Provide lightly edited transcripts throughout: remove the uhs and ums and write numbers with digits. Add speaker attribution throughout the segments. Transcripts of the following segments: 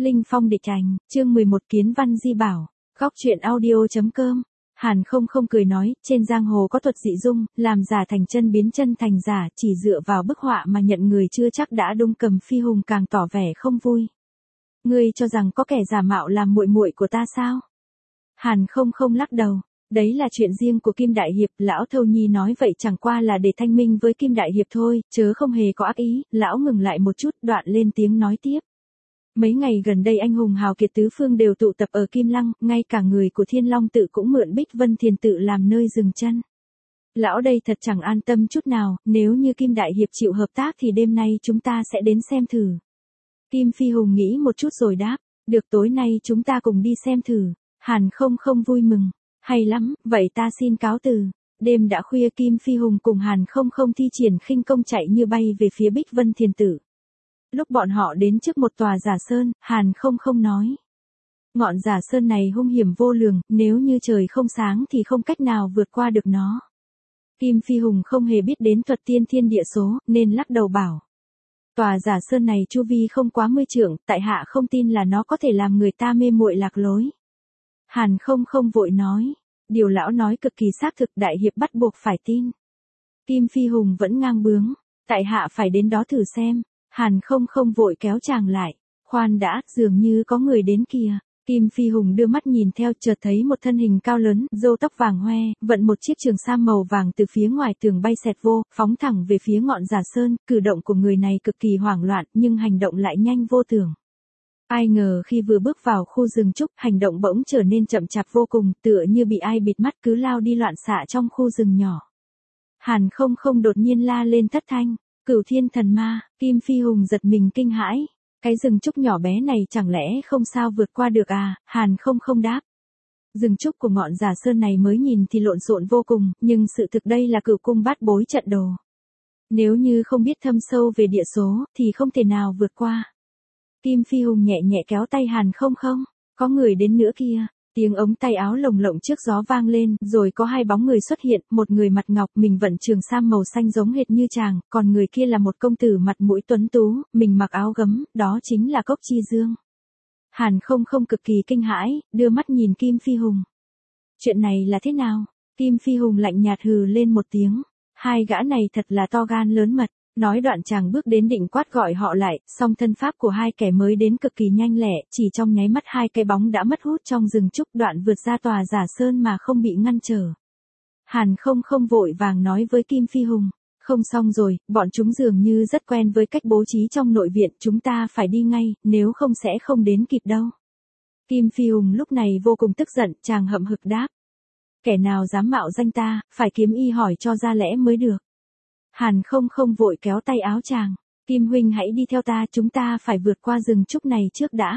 Speaker 1: Linh Phong địch ảnh, chương 11 Kiến Văn Di Bảo, góc truyện audio.com. Hàn không không cười nói, trên giang hồ có thuật dị dung, làm giả thành chân biến chân thành giả, chỉ dựa vào bức họa mà nhận người chưa chắc đã đung cầm phi hùng càng tỏ vẻ không vui. Ngươi cho rằng có kẻ giả mạo làm muội muội của ta sao? Hàn không không lắc đầu, đấy là chuyện riêng của Kim Đại Hiệp, lão Thâu Nhi nói vậy chẳng qua là để thanh minh với Kim Đại Hiệp thôi, chớ không hề có ác ý. Lão ngừng lại một chút, đoạn lên tiếng nói tiếp. Mấy ngày gần đây anh hùng hào kiệt tứ phương đều tụ tập ở Kim Lăng, ngay cả người của Thiên Long tự cũng mượn Bích Vân Thiền tự làm nơi dừng chân. Lão đây thật chẳng an tâm chút nào, nếu như Kim Đại Hiệp chịu hợp tác thì đêm nay chúng ta sẽ đến xem thử. Kim Phi Hùng nghĩ một chút rồi đáp, được, tối nay chúng ta cùng đi xem thử. Hàn không không vui mừng, hay lắm, vậy ta xin cáo từ. Đêm đã khuya, Kim Phi Hùng cùng Hàn không không thi triển khinh công chạy như bay về phía Bích Vân Thiền tự. Lúc bọn họ đến trước một tòa giả sơn, Hàn không không nói. Ngọn giả sơn này hung hiểm vô lường, nếu như trời không sáng thì không cách nào vượt qua được nó. Kim Phi Hùng không hề biết đến thuật tiên thiên địa số, nên lắc đầu bảo. Tòa giả sơn này chu vi không quá 10 trượng, tại hạ không tin là nó có thể làm người ta mê muội lạc lối. Hàn không không vội nói. Điều lão nói cực kỳ xác thực, Đại Hiệp bắt buộc phải tin. Kim Phi Hùng vẫn ngang bướng. Tại hạ phải đến đó thử xem. Hàn không không vội kéo chàng lại. Khoan đã, dường như có người đến kìa. Kim Phi Hùng đưa mắt nhìn theo, chợt thấy một thân hình cao lớn, râu tóc vàng hoe, vận một chiếc trường sam màu vàng từ phía ngoài tường bay xẹt vô, phóng thẳng về phía ngọn giả sơn. Cử động của người này cực kỳ hoảng loạn, nhưng hành động lại nhanh vô tưởng. Ai ngờ khi vừa bước vào khu rừng trúc, hành động bỗng trở nên chậm chạp vô cùng, tựa như bị ai bịt mắt, cứ lao đi loạn xạ trong khu rừng nhỏ. Hàn không không đột nhiên la lên thất thanh. Cửu Thiên Thần Ma. Kim Phi Hùng giật mình kinh hãi. Cái rừng trúc nhỏ bé này chẳng lẽ không sao vượt qua được à? Hàn không không đáp. Rừng trúc của ngọn giả sơn này mới nhìn thì lộn xộn vô cùng, nhưng sự thực đây là cửu cung bát bối trận đồ. Nếu như không biết thâm sâu về địa số, thì không thể nào vượt qua. Kim Phi Hùng nhẹ nhẹ kéo tay Hàn không không. Có người đến nữa kia. Tiếng ống tay áo lồng lộng trước gió vang lên, rồi có hai bóng người xuất hiện, một người mặt ngọc, mình vận trường sam màu xanh giống hệt như chàng, còn người kia là một công tử mặt mũi tuấn tú, mình mặc áo gấm, đó chính là Cốc Chi Dương. Hàn không không cực kỳ kinh hãi, đưa mắt nhìn Kim Phi Hùng. Chuyện này là thế nào? Kim Phi Hùng lạnh nhạt hừ lên một tiếng. Hai gã này thật là to gan lớn mật. Nói đoạn chàng bước đến định quát gọi họ lại, song thân pháp của hai kẻ mới đến cực kỳ nhanh lẹ, chỉ trong nháy mắt hai cái bóng đã mất hút trong rừng trúc, đoạn vượt ra tòa giả sơn mà không bị ngăn trở. Hàn không không vội vàng nói với Kim Phi Hùng, không xong rồi, bọn chúng dường như rất quen với cách bố trí trong nội viện, chúng ta phải đi ngay, nếu không sẽ không đến kịp đâu. Kim Phi Hùng lúc này vô cùng tức giận, chàng hậm hực đáp. Kẻ nào dám mạo danh ta, phải kiếm y hỏi cho ra lẽ mới được. Hàn không không vội kéo tay áo chàng. Kim huynh hãy đi theo ta, chúng ta phải vượt qua rừng trúc này trước đã.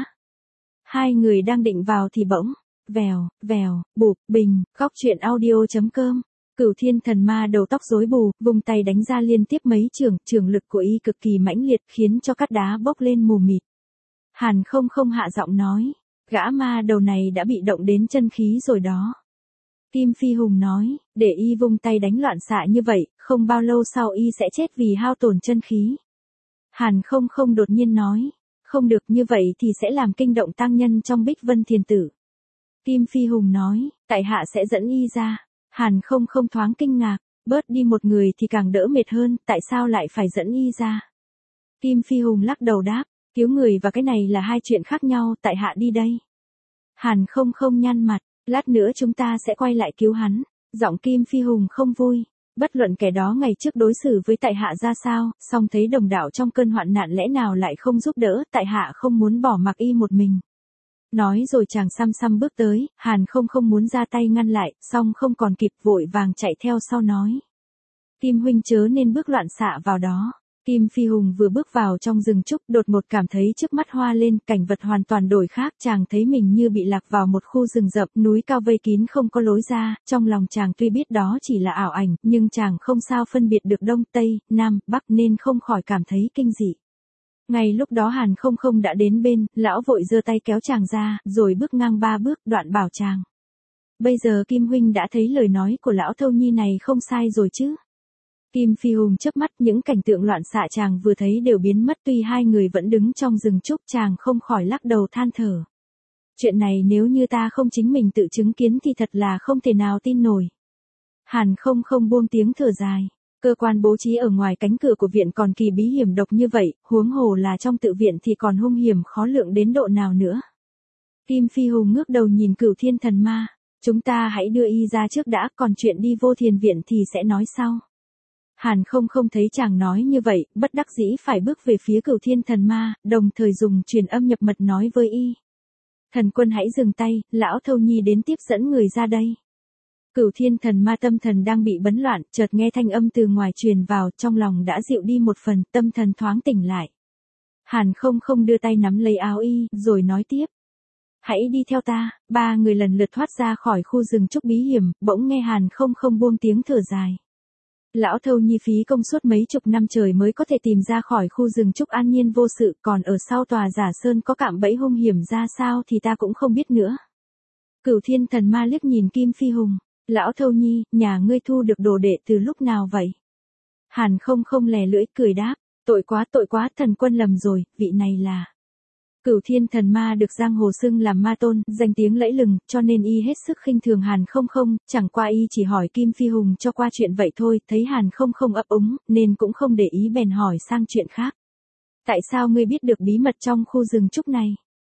Speaker 1: Hai người đang định vào thì bỗng, vèo, vèo, bụp, bình, góc truyện audio.com. Cửu Thiên Thần Ma đầu tóc rối bù, vùng tay đánh ra liên tiếp mấy trường lực của y cực kỳ mãnh liệt, khiến cho cát đá bốc lên mù mịt. Hàn không không hạ giọng nói, gã ma đầu này đã bị động đến chân khí rồi đó. Kim Phi Hùng nói, để y vung tay đánh loạn xạ như vậy, không bao lâu sau y sẽ chết vì hao tổn chân khí. Hàn không không đột nhiên nói, không được, như vậy thì sẽ làm kinh động tăng nhân trong Bích Vân Thiền tử. Kim Phi Hùng nói, tại hạ sẽ dẫn y ra. Hàn không không thoáng kinh ngạc, bớt đi một người thì càng đỡ mệt hơn, tại sao lại phải dẫn y ra? Kim Phi Hùng lắc đầu đáp, cứu người và cái này là hai chuyện khác nhau, tại hạ đi đây. Hàn không không nhăn mặt. Lát nữa chúng ta sẽ quay lại cứu hắn. Giọng Kim Phi Hùng không vui. Bất luận kẻ đó ngày trước đối xử với tại hạ ra sao, song thấy đồng đạo trong cơn hoạn nạn lẽ nào lại không giúp đỡ, tại hạ không muốn bỏ mặc y một mình. Nói rồi chàng xăm xăm bước tới, Hàn không không muốn ra tay ngăn lại, song không còn kịp, vội vàng chạy theo sau nói. Kim huynh chớ nên bước loạn xạ vào đó. Kim Phi Hùng vừa bước vào trong rừng trúc, đột ngột cảm thấy trước mắt hoa lên, cảnh vật hoàn toàn đổi khác, chàng thấy mình như bị lạc vào một khu rừng rậm, núi cao vây kín không có lối ra, trong lòng chàng tuy biết đó chỉ là ảo ảnh, nhưng chàng không sao phân biệt được đông, tây, nam, bắc nên không khỏi cảm thấy kinh dị. Ngay lúc đó Hàn không không đã đến bên, lão vội giơ tay kéo chàng ra, rồi bước ngang 3 bước, đoạn bảo chàng. Bây giờ Kim huynh đã thấy lời nói của lão Thâu Nhi này không sai rồi chứ? Kim Phi Hùng chớp mắt, những cảnh tượng loạn xạ chàng vừa thấy đều biến mất, tuy hai người vẫn đứng trong rừng trúc, chàng không khỏi lắc đầu than thở. Chuyện này nếu như ta không chính mình tự chứng kiến thì thật là không thể nào tin nổi. Hàn không không buông tiếng thở dài. Cơ quan bố trí ở ngoài cánh cửa của viện còn kỳ bí hiểm độc như vậy, huống hồ là trong tự viện thì còn hung hiểm khó lượng đến độ nào nữa. Kim Phi Hùng ngước đầu nhìn Cửu Thiên Thần Ma. Chúng ta hãy đưa y ra trước đã, còn chuyện đi vô thiền viện thì sẽ nói sau. Hàn không không thấy chàng nói như vậy, bất đắc dĩ phải bước về phía Cửu Thiên Thần Ma, đồng thời dùng truyền âm nhập mật nói với y. Thần quân hãy dừng tay, lão Thâu Nhi đến tiếp dẫn người ra đây. Cửu Thiên Thần Ma tâm thần đang bị bấn loạn, chợt nghe thanh âm từ ngoài truyền vào, trong lòng đã dịu đi một phần, tâm thần thoáng tỉnh lại. Hàn không không đưa tay nắm lấy áo y, rồi nói tiếp. Hãy đi theo ta. Ba người lần lượt thoát ra khỏi khu rừng trúc bí hiểm, bỗng nghe Hàn không không buông tiếng thở dài. Lão Thâu Nhi phí công suốt mấy chục năm trời mới có thể tìm ra khỏi khu rừng trúc an nhiên vô sự, còn ở sau tòa giả sơn có cạm bẫy hung hiểm ra sao thì ta cũng không biết nữa. Cửu Thiên Thần Ma liếc nhìn Kim Phi Hùng. Lão Thâu Nhi, nhà ngươi thu được đồ đệ từ lúc nào vậy? Hàn không không lè lưỡi cười đáp. Tội quá, thần quân lầm rồi, vị này là... Cửu Thiên Thần Ma được giang hồ xưng làm ma tôn, danh tiếng lẫy lừng, cho nên y hết sức khinh thường Hàn không không, chẳng qua y chỉ hỏi Kim Phi Hùng cho qua chuyện vậy thôi, thấy Hàn không không ấp úng, nên cũng không để ý bèn hỏi sang chuyện khác. Tại sao ngươi biết được bí mật trong khu rừng trúc này?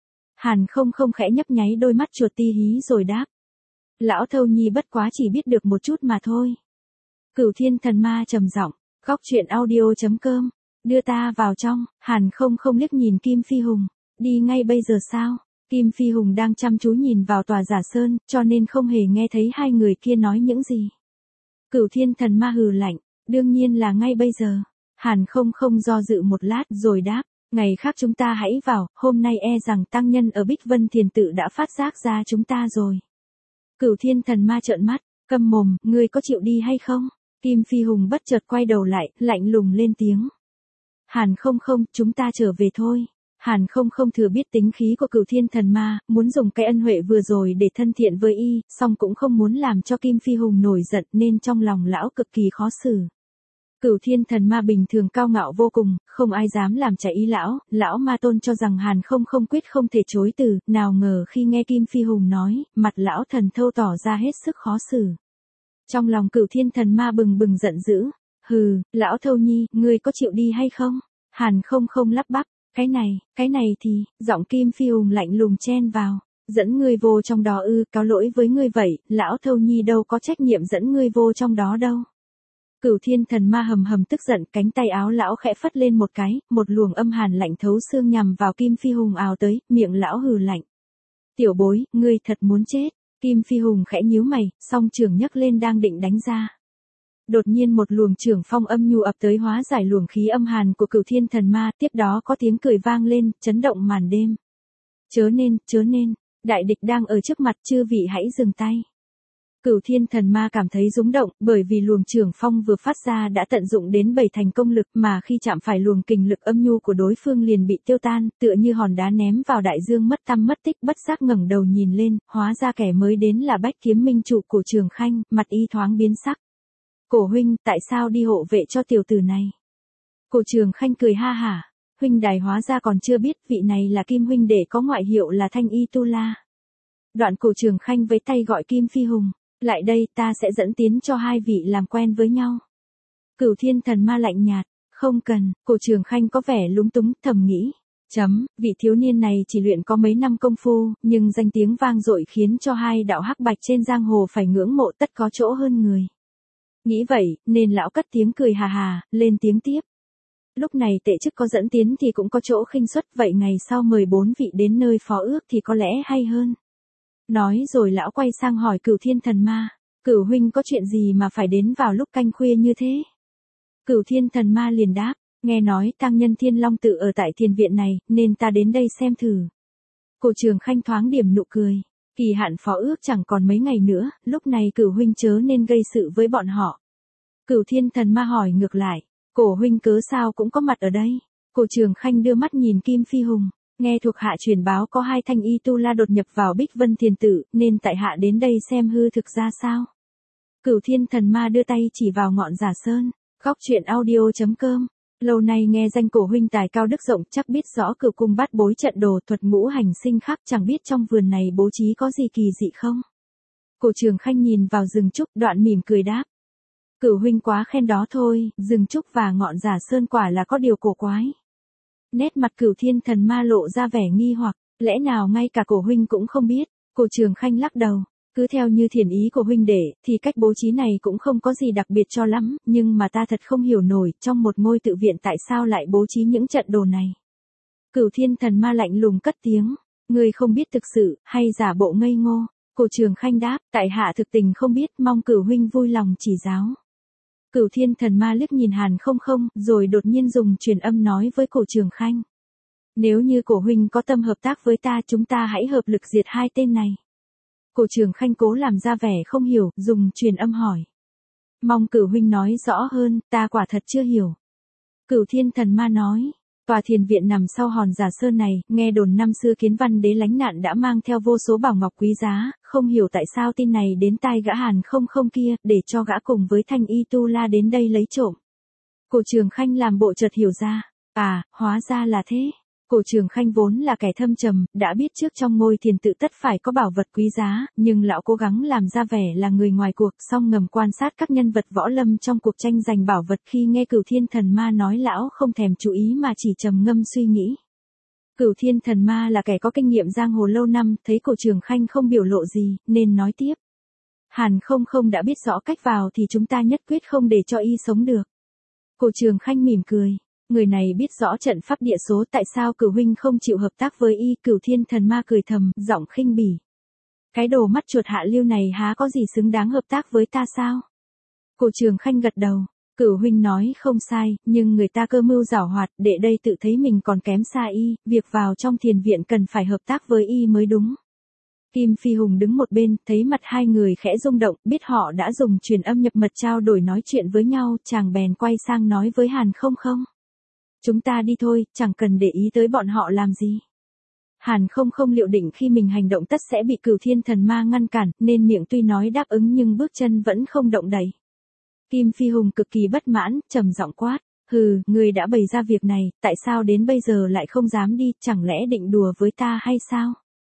Speaker 1: Hàn không không khẽ nhấp nháy đôi mắt chuột ti hí rồi đáp. Lão Thâu Nhi bất quá chỉ biết được một chút mà thôi. Cửu Thiên Thần Ma trầm giọng, góc truyện audio.com, đưa ta vào trong. Hàn không không liếc nhìn Kim Phi Hùng. Đi ngay bây giờ sao? Kim Phi Hùng đang chăm chú nhìn vào tòa giả sơn, cho nên không hề nghe thấy hai người kia nói những gì. Cửu Thiên Thần Ma hừ lạnh, đương nhiên là ngay bây giờ. Hàn không không do dự một lát rồi đáp, ngày khác chúng ta hãy vào, hôm nay e rằng tăng nhân ở Bích Vân Thiền Tự đã phát giác ra chúng ta rồi. Cửu Thiên Thần Ma trợn mắt, câm mồm, ngươi có chịu đi hay không? Kim Phi Hùng bất chợt quay đầu lại, lạnh lùng lên tiếng. Hàn không không, chúng ta trở về thôi. Hàn không không thừa biết tính khí của Cửu Thiên Thần Ma, muốn dùng cái ân huệ vừa rồi để thân thiện với y, song cũng không muốn làm cho Kim Phi Hùng nổi giận nên trong lòng lão cực kỳ khó xử. Cửu Thiên Thần Ma bình thường cao ngạo vô cùng, không ai dám làm trái ý lão ma tôn cho rằng Hàn không không quyết không thể chối từ, nào ngờ khi nghe Kim Phi Hùng nói, mặt lão thần thâu tỏ ra hết sức khó xử. Trong lòng Cửu Thiên Thần Ma bừng bừng giận dữ, hừ, lão Thâu Nhi, ngươi có chịu đi hay không? Hàn không không lắp bắp, cái này thì, giọng Kim Phi Hùng lạnh lùng chen vào, dẫn ngươi vô trong đó ư, cáo lỗi với ngươi vậy, lão Thâu Nhi đâu có trách nhiệm dẫn ngươi vô trong đó đâu. Cửu Thiên Thần Ma hầm hầm tức giận, cánh tay áo lão khẽ phất lên một cái, một luồng âm hàn lạnh thấu xương nhằm vào Kim Phi Hùng ào tới, miệng lão hừ lạnh. Tiểu bối, ngươi thật muốn chết. Kim Phi Hùng khẽ nhíu mày, song trường nhấc lên đang định đánh ra. Đột nhiên một luồng trưởng phong âm nhu ập tới hóa giải luồng khí âm hàn của Cửu Thiên Thần Ma, tiếp đó có tiếng cười vang lên, chấn động màn đêm. Chớ nên, đại địch đang ở trước mặt, chư vị hãy dừng tay. Cửu Thiên Thần Ma cảm thấy rúng động, bởi vì luồng trưởng phong vừa phát ra đã tận dụng đến 7 thành công lực, mà khi chạm phải luồng kình lực âm nhu của đối phương liền bị tiêu tan, tựa như hòn đá ném vào đại dương mất tăm mất tích, bất giác ngẩng đầu nhìn lên, hóa ra kẻ mới đến là Bách Kiếm Minh chủ Cổ Trường Khanh, mặt y thoáng biến sắc. Cổ huynh, tại sao đi hộ vệ cho tiểu tử này? Cổ Trường Khanh cười ha hả, huynh đài hóa ra còn chưa biết, vị này là Kim huynh đệ có ngoại hiệu là Thanh Y Tu La. Đoạn Cổ Trường Khanh với tay gọi Kim Phi Hùng, lại đây, ta sẽ dẫn tiến cho hai vị làm quen với nhau. Cửu Thiên Thần Ma lạnh nhạt, không cần. Cổ Trường Khanh có vẻ lúng túng, thầm nghĩ. Vị thiếu niên này chỉ luyện có mấy năm công phu, nhưng danh tiếng vang dội khiến cho hai đạo hắc bạch trên giang hồ phải ngưỡng mộ, tất có chỗ hơn người. Nghĩ vậy, nên lão cất tiếng cười hà hà, lên tiếng tiếp. Lúc này tệ chức có dẫn tiến thì cũng có chỗ khinh suất, vậy ngày sau mời 4 vị đến nơi phó ước thì có lẽ hay hơn. Nói rồi lão quay sang hỏi Cửu Thiên Thần Ma, Cửu huynh có chuyện gì mà phải đến vào lúc canh khuya như thế? Cửu Thiên Thần Ma liền đáp, nghe nói tăng nhân Thiên Long Tự ở tại thiền viện này, nên ta đến đây xem thử. Cổ Trường Khanh thoáng điểm nụ cười, kỳ hạn phó ước chẳng còn mấy ngày nữa, lúc này Cửu huynh chớ nên gây sự với bọn họ. Cửu Thiên Thần Ma hỏi ngược lại, Cổ huynh cớ sao cũng có mặt ở đây? Cổ Trường Khanh đưa mắt nhìn Kim Phi Hùng. Nghe thuộc hạ truyền báo có 2 Thanh Y Tu La đột nhập vào Bích Vân Thiền Tự, nên tại hạ đến đây xem hư thực ra sao. Cửu Thiên Thần Ma đưa tay chỉ vào ngọn giả sơn. Góc truyện audio.com. Lâu nay nghe danh Cổ huynh tài cao đức rộng, chắc biết rõ Cửu cung bát bối trận đồ thuật ngũ hành sinh khắc, chẳng biết trong vườn này bố trí có gì kỳ dị không? Cổ Trường Khanh nhìn vào rừng trúc, đoạn mỉm cười đáp. Cửu huynh quá khen đó thôi, rừng trúc và ngọn Giả Sơn quả là có điều cổ quái. Nét mặt Cửu Thiên Thần Ma lộ ra vẻ nghi hoặc, lẽ nào ngay cả Cổ huynh cũng không biết? Cổ Trường Khanh lắc đầu. Cứ theo như thiền ý của huynh đệ, thì cách bố trí này cũng không có gì đặc biệt cho lắm, nhưng mà ta thật không hiểu nổi, trong một ngôi tự viện tại sao lại bố trí những trận đồ này. Cửu Thiên Thần Ma lạnh lùng cất tiếng, ngươi không biết thực sự, hay giả bộ ngây ngô? Cổ Trường Khanh đáp, tại hạ thực tình không biết, mong Cửu huynh vui lòng chỉ giáo. Cửu Thiên Thần Ma liếc nhìn Hàn Không Không, rồi đột nhiên dùng truyền âm nói với Cổ Trường Khanh. Nếu như Cổ huynh có tâm hợp tác với ta, chúng ta hãy hợp lực diệt hai tên này. Cổ Trường Khanh cố làm ra vẻ không hiểu, dùng truyền âm hỏi. Mong Cửu huynh nói rõ hơn, ta quả thật chưa hiểu. Cửu Thiên Thần Ma nói, tòa thiền viện nằm sau hòn Giả Sơn này, nghe đồn năm xưa Kiến Văn Đế lánh nạn đã mang theo vô số bảo ngọc quý giá, không hiểu tại sao tin này đến tai gã Hàn Không Không kia, để cho gã cùng với Thanh Y Tu La đến đây lấy trộm. Cổ Trường Khanh làm bộ chợt hiểu ra, hóa ra là thế. Cổ Trường Khanh vốn là kẻ thâm trầm, đã biết trước trong ngôi thiền tự tất phải có bảo vật quý giá, nhưng lão cố gắng làm ra vẻ là người ngoài cuộc, song ngầm quan sát các nhân vật võ lâm trong cuộc tranh giành bảo vật. Khi nghe Cửu Thiên Thần Ma nói, lão không thèm chú ý mà chỉ trầm ngâm suy nghĩ. Cửu Thiên Thần Ma là kẻ có kinh nghiệm giang hồ lâu năm, thấy Cổ Trường Khanh không biểu lộ gì, nên nói tiếp. Hàn Không Không đã biết rõ cách vào thì chúng ta nhất quyết không để cho y sống được. Cổ Trường Khanh mỉm cười. Người này biết rõ trận pháp địa số, tại sao Cửu huynh không chịu hợp tác với y? Cửu Thiên Thần Ma cười thầm, giọng khinh bỉ. Cái đồ mắt chuột hạ lưu này há có gì xứng đáng hợp tác với ta sao? Cổ Trường Khanh gật đầu. Cửu huynh nói không sai, nhưng người ta cơ mưu giảo hoạt, đệ đây tự thấy mình còn kém xa y, việc vào trong thiền viện cần phải hợp tác với y mới đúng. Kim Phi Hùng đứng một bên, thấy mặt hai người khẽ rung động, biết họ đã dùng truyền âm nhập mật trao đổi nói chuyện với nhau, chàng bèn quay sang nói với Hàn Không Không. Chúng ta đi thôi, chẳng cần để ý tới bọn họ làm gì. Hàn Không Không liệu định khi mình hành động tất sẽ bị Cửu Thiên Thần Ma ngăn cản, nên miệng tuy nói đáp ứng nhưng bước chân vẫn không động đậy. Kim Phi Hùng cực kỳ bất mãn, trầm giọng quát. Hừ, ngươi đã bày ra việc này, tại sao đến bây giờ lại không dám đi, chẳng lẽ định đùa với ta hay sao?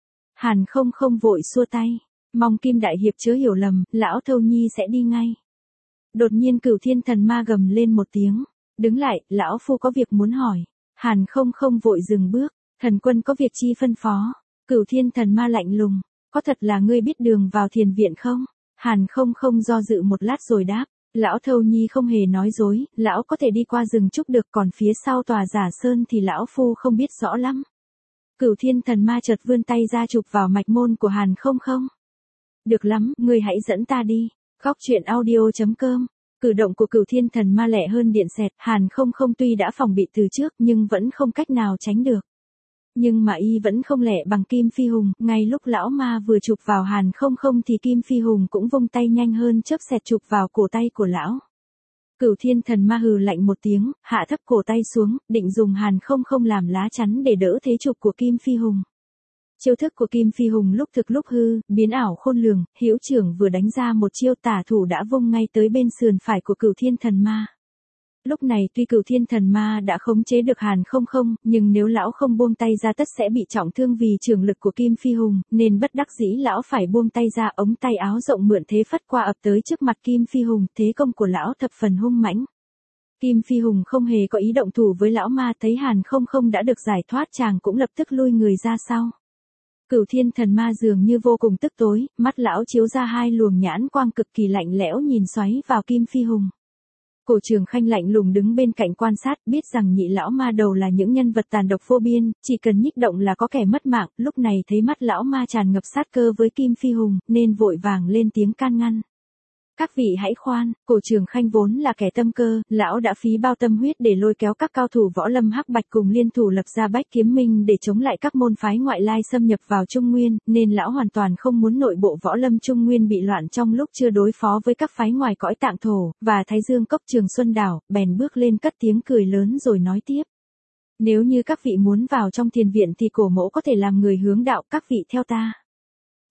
Speaker 1: Hàn Không Không vội xua tay. Mong Kim Đại Hiệp chớ hiểu lầm, lão Thâu Nhi sẽ đi ngay. Đột nhiên Cửu Thiên Thần Ma gầm lên một tiếng. Đứng lại, lão phu có việc muốn hỏi. Hàn Không Không vội dừng bước. Thần quân có việc chi phân phó? Cửu Thiên Thần Ma lạnh lùng. Có thật là ngươi biết đường vào thiền viện không? Hàn Không Không do dự một lát rồi đáp. Lão Thâu Nhi không hề nói dối, lão có thể đi qua rừng trúc được, còn phía sau tòa Giả Sơn thì lão phu không biết rõ lắm. Cửu Thiên Thần Ma chợt vươn tay ra chụp vào mạch môn của Hàn Không Không. Được lắm, ngươi hãy dẫn ta đi. Góc truyện audio.com. Cử động của Cửu Thiên Thần Ma lẹ hơn điện xẹt, Hàn Không Không tuy đã phòng bị từ trước nhưng vẫn không cách nào tránh được. Nhưng mà y vẫn không lẹ bằng Kim Phi Hùng, ngay lúc lão ma vừa chụp vào Hàn Không Không thì Kim Phi Hùng cũng vung tay nhanh hơn chớp xẹt chụp vào cổ tay của lão. Cửu Thiên Thần Ma hừ lạnh một tiếng, hạ thấp cổ tay xuống, định dùng Hàn Không Không làm lá chắn để đỡ thế chụp của Kim Phi Hùng. Chiêu thức của Kim Phi Hùng lúc thực lúc hư, biến ảo khôn lường, hữu trưởng vừa đánh ra một chiêu, tả thủ đã vung ngay tới bên sườn phải của Cửu Thiên Thần Ma. Lúc này tuy Cửu Thiên Thần Ma đã khống chế được Hàn Không Không, nhưng nếu lão không buông tay ra tất sẽ bị trọng thương vì trường lực của Kim Phi Hùng, nên bất đắc dĩ lão phải buông tay ra, ống tay áo rộng mượn thế phất qua ập tới trước mặt Kim Phi Hùng, thế công của lão thập phần hung mãnh. Kim Phi Hùng không hề có ý động thủ với lão ma, thấy Hàn Không Không đã được giải thoát, chàng cũng lập tức lui người ra sau. Cửu Thiên Thần Ma dường như vô cùng tức tối, mắt lão chiếu ra hai luồng nhãn quang cực kỳ lạnh lẽo nhìn xoáy vào Kim Phi Hùng. Cổ Trường Khanh lạnh lùng đứng bên cạnh quan sát, biết rằng nhị lão ma đầu là những nhân vật tàn độc vô biên, chỉ cần nhích động là có kẻ mất mạng, lúc này thấy mắt lão ma tràn ngập sát cơ với Kim Phi Hùng, nên vội vàng lên tiếng can ngăn. Các vị hãy khoan, Cổ Trường Khanh vốn là kẻ tâm cơ, lão đã phí bao tâm huyết để lôi kéo các cao thủ võ lâm hắc bạch cùng liên thủ lập ra Bách Kiếm Minh để chống lại các môn phái ngoại lai xâm nhập vào Trung Nguyên, nên lão hoàn toàn không muốn nội bộ võ lâm Trung Nguyên bị loạn trong lúc chưa đối phó với các phái ngoài cõi Tạng Thổ, và Thái Dương Cốc Trường Xuân Đảo, bèn bước lên cất tiếng cười lớn rồi nói tiếp. Nếu như các vị muốn vào trong thiền viện thì cổ mẫu có thể làm người hướng đạo các vị theo ta.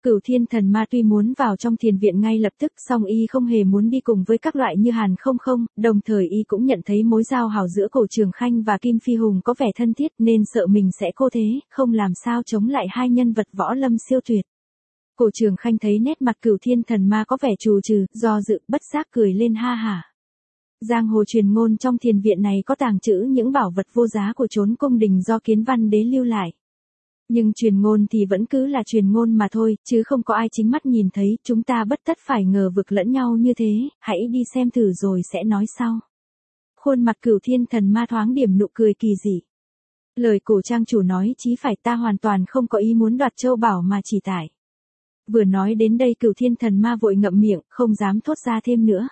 Speaker 1: Cửu Thiên Thần Ma tuy muốn vào trong thiền viện ngay lập tức, song y không hề muốn đi cùng với các loại như Hàn Không Không, đồng thời y cũng nhận thấy mối giao hảo giữa Cổ Trường Khanh và Kim Phi Hùng có vẻ thân thiết nên sợ mình sẽ cô thế, không làm sao chống lại hai nhân vật võ lâm siêu tuyệt. Cổ Trường Khanh thấy nét mặt Cửu Thiên Thần Ma có vẻ trù trừ, do dự, bất giác cười lên ha hả. Giang hồ truyền ngôn trong thiền viện này có tàng trữ những bảo vật vô giá của chốn cung đình do Kiến Văn Đế lưu lại. Nhưng truyền ngôn thì vẫn cứ là truyền ngôn mà thôi, chứ không có ai chính mắt nhìn thấy, chúng ta bất tất phải ngờ vực lẫn nhau như thế, hãy đi xem thử rồi sẽ nói sau. Khuôn mặt Cửu Thiên Thần Ma thoáng điểm nụ cười kỳ dị. Lời cổ trang chủ nói chí phải, ta hoàn toàn không có ý muốn đoạt châu bảo mà chỉ tại. Vừa nói đến đây Cửu Thiên Thần Ma vội ngậm miệng, không dám thốt ra thêm nữa.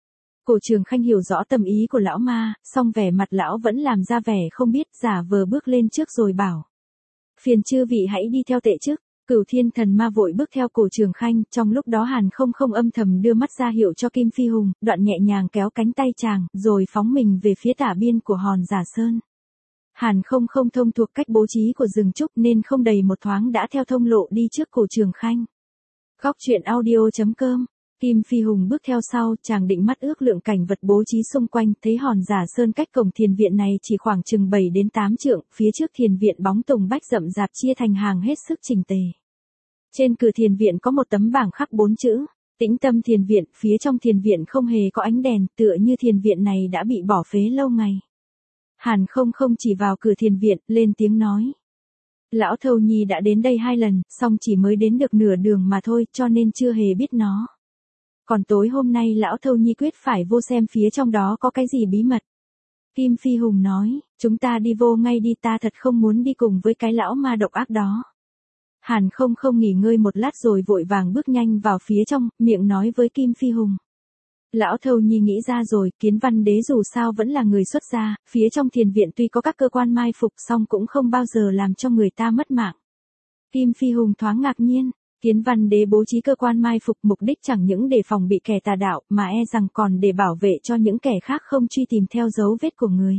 Speaker 1: Cổ Trường Khanh hiểu rõ tâm ý của lão ma, song vẻ mặt lão vẫn làm ra vẻ không biết, giả vờ bước lên trước rồi bảo. Phiền chư vị hãy đi theo tệ trước. Cửu Thiên Thần Ma vội bước theo Cổ Trường Khanh, trong lúc đó Hàn Không Không âm thầm đưa mắt ra hiệu cho Kim Phi Hùng, đoạn nhẹ nhàng kéo cánh tay chàng, rồi phóng mình về phía tả biên của hòn Giả Sơn. Hàn Không Không thông thuộc cách bố trí của rừng trúc nên không đầy một thoáng đã theo thông lộ đi trước Cổ Trường Khanh. Góc truyện audio.com. Kim Phi Hùng bước theo sau, chàng định mắt ước lượng cảnh vật bố trí xung quanh, thấy hòn Giả Sơn cách cổng thiền viện này chỉ khoảng chừng 7 đến 8 trượng, phía trước thiền viện bóng tùng bách rậm rạp chia thành hàng hết sức chỉnh tề. Trên cửa thiền viện có một tấm bảng khắc 4 chữ, Tĩnh Tâm Thiền Viện, phía trong thiền viện không hề có ánh đèn, tựa như thiền viện này đã bị bỏ phế lâu ngày. Hàn Không Không chỉ vào cửa thiền viện, lên tiếng nói. Lão Thâu Nhi đã đến đây 2 lần, song chỉ mới đến được nửa đường mà thôi, cho nên chưa hề biết nó. Còn tối hôm nay lão Thâu Nhi quyết phải vô xem phía trong đó có cái gì bí mật. Kim Phi Hùng nói, chúng ta đi vô ngay đi, ta thật không muốn đi cùng với cái lão ma độc ác đó. Hàn Không Không nghỉ ngơi một lát rồi vội vàng bước nhanh vào phía trong, miệng nói với Kim Phi Hùng. Lão Thâu Nhi nghĩ ra rồi, Kiến Văn Đế dù sao vẫn là người xuất gia, phía trong thiền viện tuy có các cơ quan mai phục song cũng không bao giờ làm cho người ta mất mạng. Kim Phi Hùng thoáng ngạc nhiên. Kiến Văn Đế bố trí cơ quan mai phục mục đích chẳng những để phòng bị kẻ tà đạo mà e rằng còn để bảo vệ cho những kẻ khác không truy tìm theo dấu vết của người.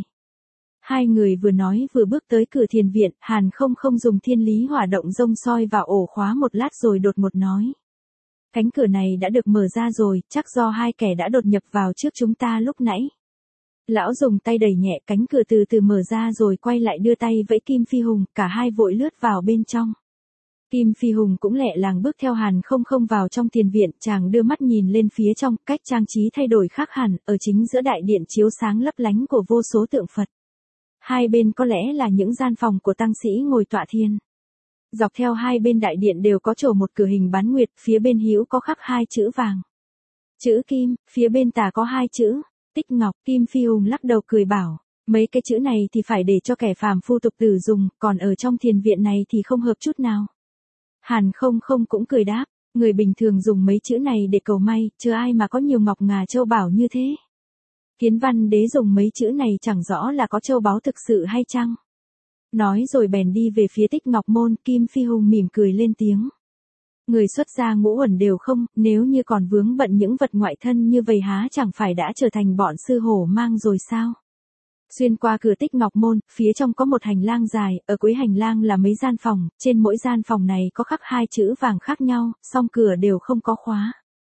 Speaker 1: Hai người vừa nói vừa bước tới cửa thiền viện, Hàn Không Không dùng thiên lý hỏa động rông soi vào ổ khóa một lát rồi đột ngột nói. Cánh cửa này đã được mở ra rồi, chắc do hai kẻ đã đột nhập vào trước chúng ta lúc nãy. Lão dùng tay đẩy nhẹ cánh cửa từ từ mở ra rồi quay lại đưa tay vẫy Kim Phi Hùng, cả hai vội lướt vào bên trong. Kim Phi Hùng cũng lẹ làng bước theo Hàn Không Không vào trong thiền viện, chàng đưa mắt nhìn lên phía trong, cách trang trí thay đổi khác hẳn, ở chính giữa đại điện chiếu sáng lấp lánh của vô số tượng Phật. Hai bên có lẽ là những gian phòng của tăng sĩ ngồi tọa thiền. Dọc theo hai bên đại điện đều có trổ một cửa hình bán nguyệt, phía bên hữu có khắc 2 chữ vàng. Chữ kim, phía bên tả có 2 chữ, tích ngọc. Kim Phi Hùng lắc đầu cười bảo, mấy cái chữ này thì phải để cho kẻ phàm phu tục tử dùng, còn ở trong thiền viện này thì không hợp chút nào. Hàn Không Không cũng cười đáp, người bình thường dùng mấy chữ này để cầu may, chưa ai mà có nhiều ngọc ngà châu bảo như thế. Kiến Văn Đế dùng mấy chữ này chẳng rõ là có châu báu thực sự hay chăng. Nói rồi bèn đi về phía Tích Ngọc Môn. Kim Phi Hùng mỉm cười lên tiếng. Người xuất gia ngũ uẩn đều không, nếu như còn vướng bận những vật ngoại thân như vậy há chẳng phải đã trở thành bọn sư hổ mang rồi sao? Xuyên qua cửa Tích Ngọc Môn, phía trong có một hành lang dài, ở cuối hành lang là mấy gian phòng, trên mỗi gian phòng này có khắc 2 chữ vàng khác nhau, song cửa đều không có khóa.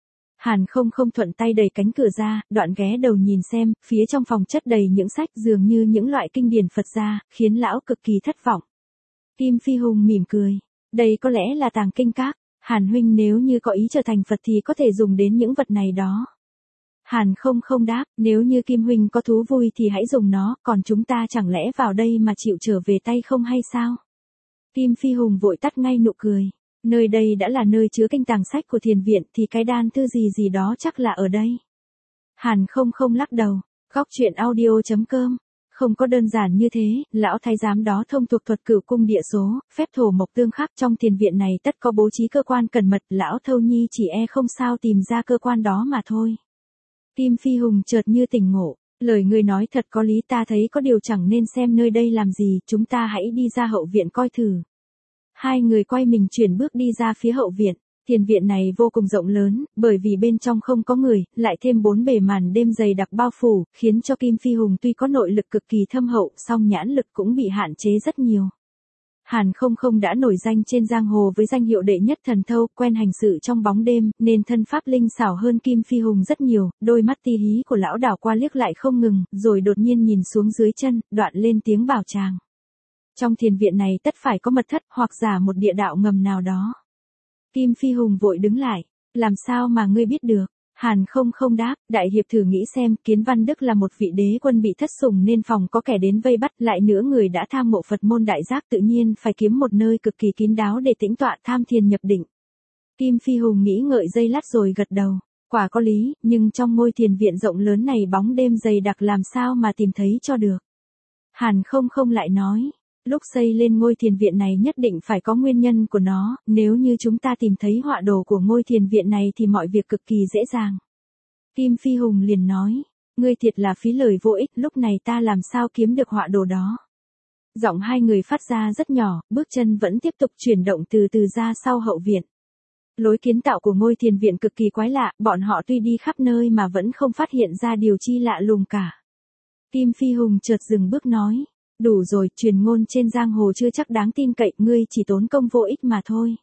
Speaker 1: Hàn Không Không thuận tay đẩy cánh cửa ra, đoạn ghé đầu nhìn xem, phía trong phòng chất đầy những sách dường như những loại kinh điển Phật gia, khiến lão cực kỳ thất vọng. Kim Phi Hùng mỉm cười, đây có lẽ là tàng kinh các, Hàn huynh nếu như có ý trở thành Phật thì có thể dùng đến những vật này đó. Hàn Không Không đáp, nếu như Kim huynh có thú vui thì hãy dùng nó, còn chúng ta chẳng lẽ vào đây mà chịu trở về tay không hay sao? Kim Phi Hùng vội tắt ngay nụ cười. Nơi đây đã là nơi chứa kinh tàng sách của thiền viện thì cái đan thư gì gì đó chắc là ở đây. Hàn Không Không lắc đầu, góc truyện audio.com. Không có đơn giản như thế, lão thái giám đó thông thuộc thuật cửu cung địa số, phép thổ mộc tương khắc, trong thiền viện này tất có bố trí cơ quan cẩn mật, lão Thâu Nhi chỉ e không sao tìm ra cơ quan đó mà thôi. Kim Phi Hùng chợt như tỉnh ngộ, lời người nói thật có lý, ta thấy có điều chẳng nên xem nơi đây làm gì, chúng ta hãy đi ra hậu viện coi thử. Hai người quay mình chuyển bước đi ra phía hậu viện. Thiền viện này vô cùng rộng lớn, bởi vì bên trong không có người, lại thêm 4 bề màn đêm dày đặc bao phủ, khiến cho Kim Phi Hùng tuy có nội lực cực kỳ thâm hậu, song nhãn lực cũng bị hạn chế rất nhiều. Hàn Không Không đã nổi danh trên giang hồ với danh hiệu đệ nhất thần thâu, quen hành sự trong bóng đêm, nên thân pháp linh xảo hơn Kim Phi Hùng rất nhiều, đôi mắt ti hí của lão đảo qua liếc lại không ngừng, rồi đột nhiên nhìn xuống dưới chân, đoạn lên tiếng bảo chàng. Trong thiền viện này tất phải có mật thất, hoặc giả một địa đạo ngầm nào đó. Kim Phi Hùng vội đứng lại, làm sao mà ngươi biết được? Hàn Không Không đáp, đại hiệp thử nghĩ xem, Kiến Văn Đức là một vị đế quân bị thất sủng nên phòng có kẻ đến vây bắt, lại nữa người đã tham mộ Phật môn đại giác tự nhiên phải kiếm một nơi cực kỳ kín đáo để tĩnh tọa tham thiền nhập định. Kim Phi Hùng nghĩ ngợi giây lát rồi gật đầu, quả có lý, nhưng trong ngôi thiền viện rộng lớn này bóng đêm dày đặc làm sao mà tìm thấy cho được. Hàn Không Không lại nói, lúc xây lên ngôi thiền viện này nhất định phải có nguyên nhân của nó, nếu như chúng ta tìm thấy họa đồ của ngôi thiền viện này thì mọi việc cực kỳ dễ dàng. Kim Phi Hùng liền nói, ngươi thiệt là phí lời vô ích, lúc này ta làm sao kiếm được họa đồ đó. Giọng hai người phát ra rất nhỏ, bước chân vẫn tiếp tục chuyển động từ từ ra sau hậu viện. Lối kiến tạo của ngôi thiền viện cực kỳ quái lạ, bọn họ tuy đi khắp nơi mà vẫn không phát hiện ra điều chi lạ lùng cả. Kim Phi Hùng chợt dừng bước nói, đủ rồi, truyền ngôn trên giang hồ chưa chắc đáng tin cậy, ngươi chỉ tốn công vô ích mà thôi.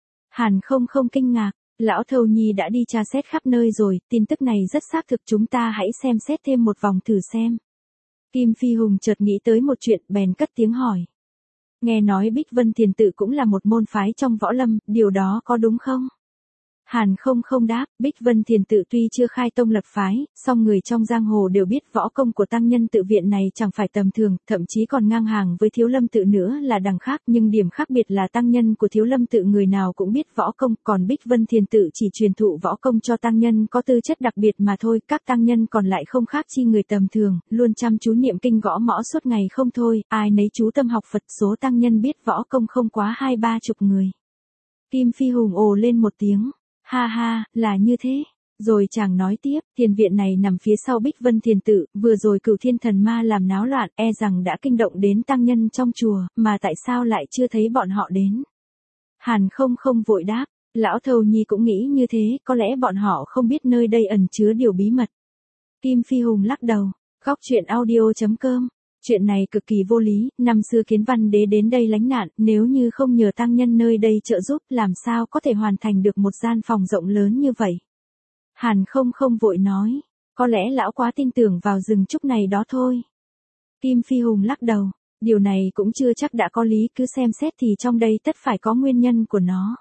Speaker 1: Hàn Không Không kinh ngạc, lão Thâu Nhi đã đi tra xét khắp nơi rồi, tin tức này rất xác thực, chúng ta hãy xem xét thêm một vòng thử xem. Kim Phi Hùng chợt nghĩ tới một chuyện, bèn cất tiếng hỏi. Nghe nói Bích Vân Thiền Tự cũng là một môn phái trong võ lâm, điều đó có đúng không? Hàn Không Không đáp, Bích Vân Thiền Tự tuy chưa khai tông lập phái, song người trong giang hồ đều biết võ công của tăng nhân tự viện này chẳng phải tầm thường, thậm chí còn ngang hàng với Thiếu Lâm Tự nữa là đằng khác, nhưng điểm khác biệt là tăng nhân của Thiếu Lâm Tự người nào cũng biết võ công, còn Bích Vân Thiền Tự chỉ truyền thụ võ công cho tăng nhân có tư chất đặc biệt mà thôi, các tăng nhân còn lại không khác chi người tầm thường, luôn chăm chú niệm kinh gõ mõ suốt ngày không thôi, ai nấy chú tâm học Phật, số tăng nhân biết võ công không quá 20-30 người. Kim Phi Hùng ồ lên một tiếng. Ha ha, là như thế. Rồi chàng nói tiếp, thiền viện này nằm phía sau Bích Vân Thiền Tự, vừa rồi Cửu Thiên Thần Ma làm náo loạn, e rằng đã kinh động đến tăng nhân trong chùa, mà tại sao lại chưa thấy bọn họ đến? Hàn Không Không vội đáp, lão Thâu Nhi cũng nghĩ như thế, có lẽ bọn họ không biết nơi đây ẩn chứa điều bí mật. Kim Phi Hùng lắc đầu, góc truyện audio.com. Chuyện này cực kỳ vô lý, năm xưa Kiến Văn Đế đến đây lánh nạn, nếu như không nhờ tăng nhân nơi đây trợ giúp, làm sao có thể hoàn thành được một gian phòng rộng lớn như vậy. Hàn Không Không vội nói, có lẽ lão quá tin tưởng vào rừng trúc này đó thôi. Kim Phi Hùng lắc đầu, điều này cũng chưa chắc đã có lý, cứ xem xét thì trong đây tất phải có nguyên nhân của nó.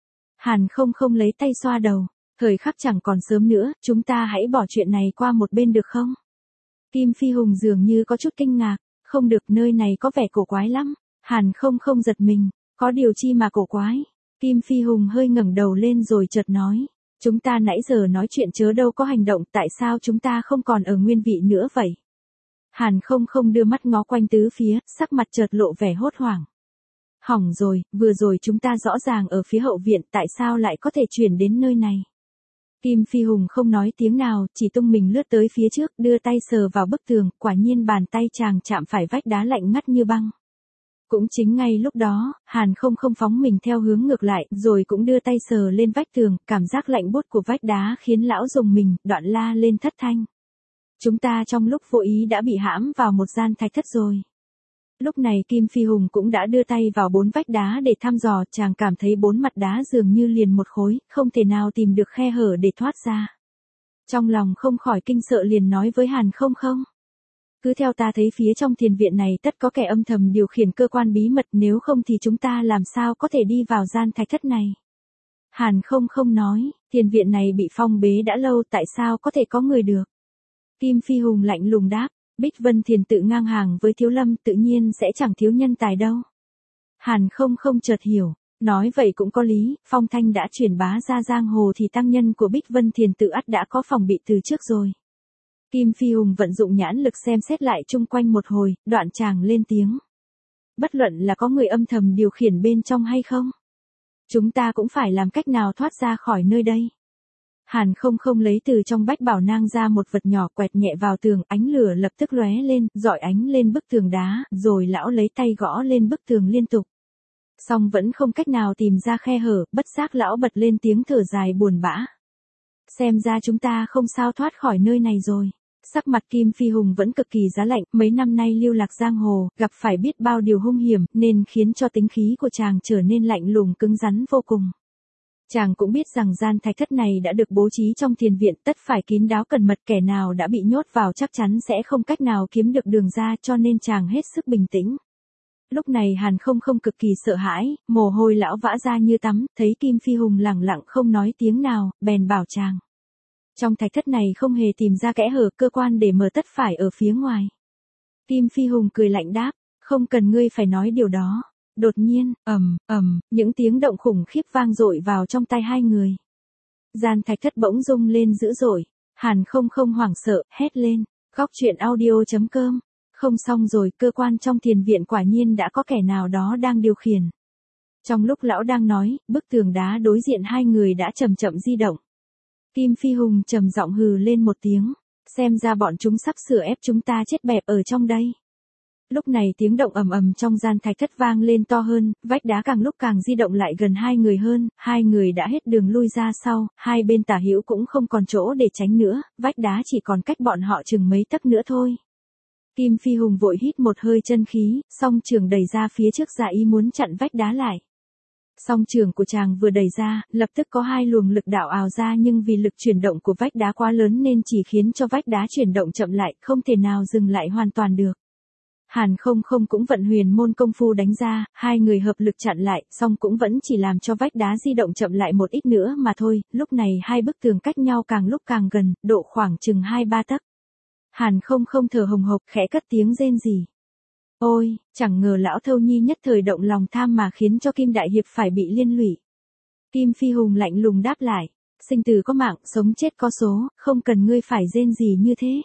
Speaker 1: Hàn Không Không lấy tay xoa đầu, thời khắc chẳng còn sớm nữa, chúng ta hãy bỏ chuyện này qua một bên được không? Kim Phi Hùng dường như có chút kinh ngạc, không được, nơi này có vẻ cổ quái lắm. Hàn Không Không giật mình, có điều chi mà cổ quái. Kim Phi Hùng hơi ngẩng đầu lên rồi chợt nói, chúng ta nãy giờ nói chuyện chớ đâu có hành động, tại sao chúng ta không còn ở nguyên vị nữa vậy? Hàn Không Không đưa mắt ngó quanh tứ phía, sắc mặt chợt lộ vẻ hốt hoảng. Hỏng rồi, vừa rồi chúng ta rõ ràng ở phía hậu viện, tại sao lại có thể chuyển đến nơi này? Kim Phi Hùng không nói tiếng nào, chỉ tung mình lướt tới phía trước, đưa tay sờ vào bức tường, quả nhiên bàn tay chàng chạm phải vách đá lạnh ngắt như băng. Cũng chính ngay lúc đó, Hàn Không Không phóng mình theo hướng ngược lại, rồi cũng đưa tay sờ lên vách tường, cảm giác lạnh buốt của vách đá khiến lão rùng mình, đoạn la lên thất thanh. Chúng ta trong lúc vô ý đã bị hãm vào một gian thạch thất rồi. Lúc này Kim Phi Hùng cũng đã đưa tay vào 4 vách đá để thăm dò, chàng cảm thấy 4 mặt đá dường như liền một khối, không thể nào tìm được khe hở để thoát ra. Trong lòng không khỏi kinh sợ liền nói với Hàn Không Không. Cứ theo ta thấy phía trong thiền viện này tất có kẻ âm thầm điều khiển cơ quan bí mật, nếu không thì chúng ta làm sao có thể đi vào gian thạch thất này. Hàn Không Không nói, thiền viện này bị phong bế đã lâu, tại sao có thể có người được. Kim Phi Hùng lạnh lùng đáp. Bích Vân Thiền Tự ngang hàng với Thiếu Lâm, tự nhiên sẽ chẳng thiếu nhân tài đâu. Hàn Không Không chợt hiểu, nói vậy cũng có lý, phong thanh đã truyền bá ra giang hồ thì tăng nhân của Bích Vân Thiền Tự ắt đã có phòng bị từ trước rồi. Kim Phi Hùng vận dụng nhãn lực xem xét lại chung quanh một hồi, đoạn chàng lên tiếng. Bất luận là có người âm thầm điều khiển bên trong hay không, chúng ta cũng phải làm cách nào thoát ra khỏi nơi đây. Hàn Không Không lấy từ trong bách bảo nang ra một vật nhỏ, quẹt nhẹ vào tường, ánh lửa lập tức lóe lên, rọi ánh lên bức tường đá, rồi lão lấy tay gõ lên bức tường liên tục. Song vẫn không cách nào tìm ra khe hở, bất giác lão bật lên tiếng thở dài buồn bã. Xem ra chúng ta không sao thoát khỏi nơi này rồi. Sắc mặt Kim Phi Hùng vẫn cực kỳ giá lạnh, mấy năm nay lưu lạc giang hồ, gặp phải biết bao điều hung hiểm, nên khiến cho tính khí của chàng trở nên lạnh lùng cứng rắn vô cùng. Chàng cũng biết rằng gian thạch thất này đã được bố trí trong thiền viện, tất phải kín đáo cẩn mật, kẻ nào đã bị nhốt vào chắc chắn sẽ không cách nào kiếm được đường ra, cho nên chàng hết sức bình tĩnh. Lúc này Hàn Không Không cực kỳ sợ hãi, mồ hôi lão vã ra như tắm, thấy Kim Phi Hùng lẳng lặng không nói tiếng nào, bèn bảo chàng. Trong thạch thất này không hề tìm ra kẽ hở, cơ quan để mở tất phải ở phía ngoài. Kim Phi Hùng cười lạnh đáp, không cần ngươi phải nói điều đó. Đột nhiên, những tiếng động khủng khiếp vang dội vào trong tai hai người. Gian thạch thất bỗng rung lên dữ dội, Hàn Không Không hoảng sợ, hét lên, góc truyện audio.com. Không xong rồi, cơ quan trong thiền viện quả nhiên đã có kẻ nào đó đang điều khiển. Trong lúc lão đang nói, bức tường đá đối diện hai người đã chậm chậm di động. Kim Phi Hùng trầm giọng hừ lên một tiếng, xem ra bọn chúng sắp sửa ép chúng ta chết bẹp ở trong đây. Lúc này tiếng động ầm ầm trong gian thạch thất vang lên to hơn, vách đá càng lúc càng di động lại gần hai người hơn, hai người đã hết đường lui ra sau, hai bên tả hữu cũng không còn chỗ để tránh nữa, vách đá chỉ còn cách bọn họ chừng mấy tấc nữa thôi. Kim Phi Hùng vội hít một hơi chân khí, song trường đẩy ra phía trước ra ý muốn chặn vách đá lại. Song trường của chàng vừa đẩy ra, lập tức có hai luồng lực đạo ào ra, nhưng vì lực chuyển động của vách đá quá lớn nên chỉ khiến cho vách đá chuyển động chậm lại, không thể nào dừng lại hoàn toàn được. Hàn Không Không cũng vận huyền môn công phu đánh ra, hai người hợp lực chặn lại, song cũng vẫn chỉ làm cho vách đá di động chậm lại một ít nữa mà thôi. Lúc này hai bức tường cách nhau càng lúc càng gần, độ khoảng chừng 2-3 tấc. Hàn Không Không thở hồng hộc, khẽ cất tiếng rên rỉ. Ôi, chẳng ngờ lão thâu nhi nhất thời động lòng tham mà khiến cho Kim Đại Hiệp phải bị liên lụy. Kim Phi Hùng lạnh lùng đáp lại, sinh tử có mạng, sống chết có số, không cần ngươi phải rên rỉ như thế.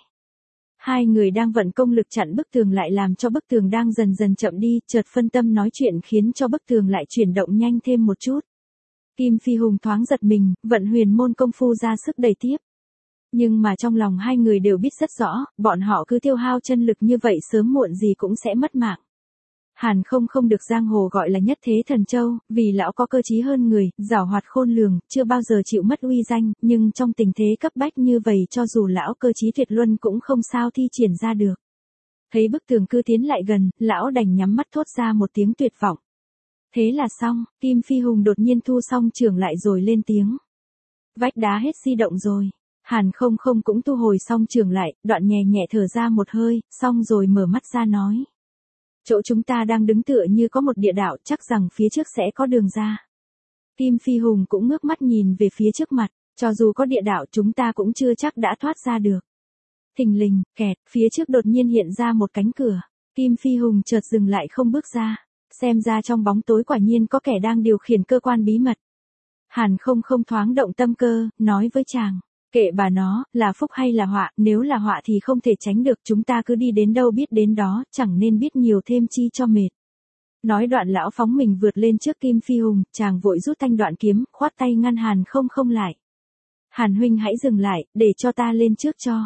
Speaker 1: Hai người đang vận công lực chặn bức tường lại làm cho bức tường đang dần dần chậm đi, chợt phân tâm nói chuyện khiến cho bức tường lại chuyển động nhanh thêm một chút. Kim Phi Hùng thoáng giật mình, vận huyền môn công phu ra sức đẩy tiếp. Nhưng mà trong lòng hai người đều biết rất rõ, bọn họ cứ tiêu hao chân lực như vậy sớm muộn gì cũng sẽ mất mạng. Hàn Không Không được giang hồ gọi là nhất thế thần châu, vì lão có cơ trí hơn người, giảo hoạt khôn lường, chưa bao giờ chịu mất uy danh, nhưng trong tình thế cấp bách như vậy cho dù lão cơ trí tuyệt luân cũng không sao thi triển ra được. Thấy bức tường cứ tiến lại gần, lão đành nhắm mắt thốt ra một tiếng tuyệt vọng. Thế là xong, Kim Phi Hùng đột nhiên thu song trường lại rồi lên tiếng. Vách đá hết di động rồi. Hàn Không Không cũng thu hồi song trường lại, đoạn nhẹ nhẹ thở ra một hơi, xong rồi mở mắt ra nói. Chỗ chúng ta đang đứng tựa như có một địa đạo, chắc rằng phía trước sẽ có đường ra. Kim Phi Hùng cũng ngước mắt nhìn về phía trước mặt, cho dù có địa đạo chúng ta cũng chưa chắc đã thoát ra được. Thình lình, kẹt, phía trước đột nhiên hiện ra một cánh cửa. Kim Phi Hùng chợt dừng lại không bước ra, xem ra trong bóng tối quả nhiên có kẻ đang điều khiển cơ quan bí mật. Hàn Không Không thoáng động tâm cơ, nói với chàng. Kệ bà nó, là phúc hay là họa, nếu là họa thì không thể tránh được, chúng ta cứ đi đến đâu biết đến đó, chẳng nên biết nhiều thêm chi cho mệt. Nói đoạn lão phóng mình vượt lên trước Kim Phi Hùng, chàng vội rút thanh đoạn kiếm, khoát tay ngăn Hàn Không Không lại. Hàn huynh hãy dừng lại, để cho ta lên trước cho.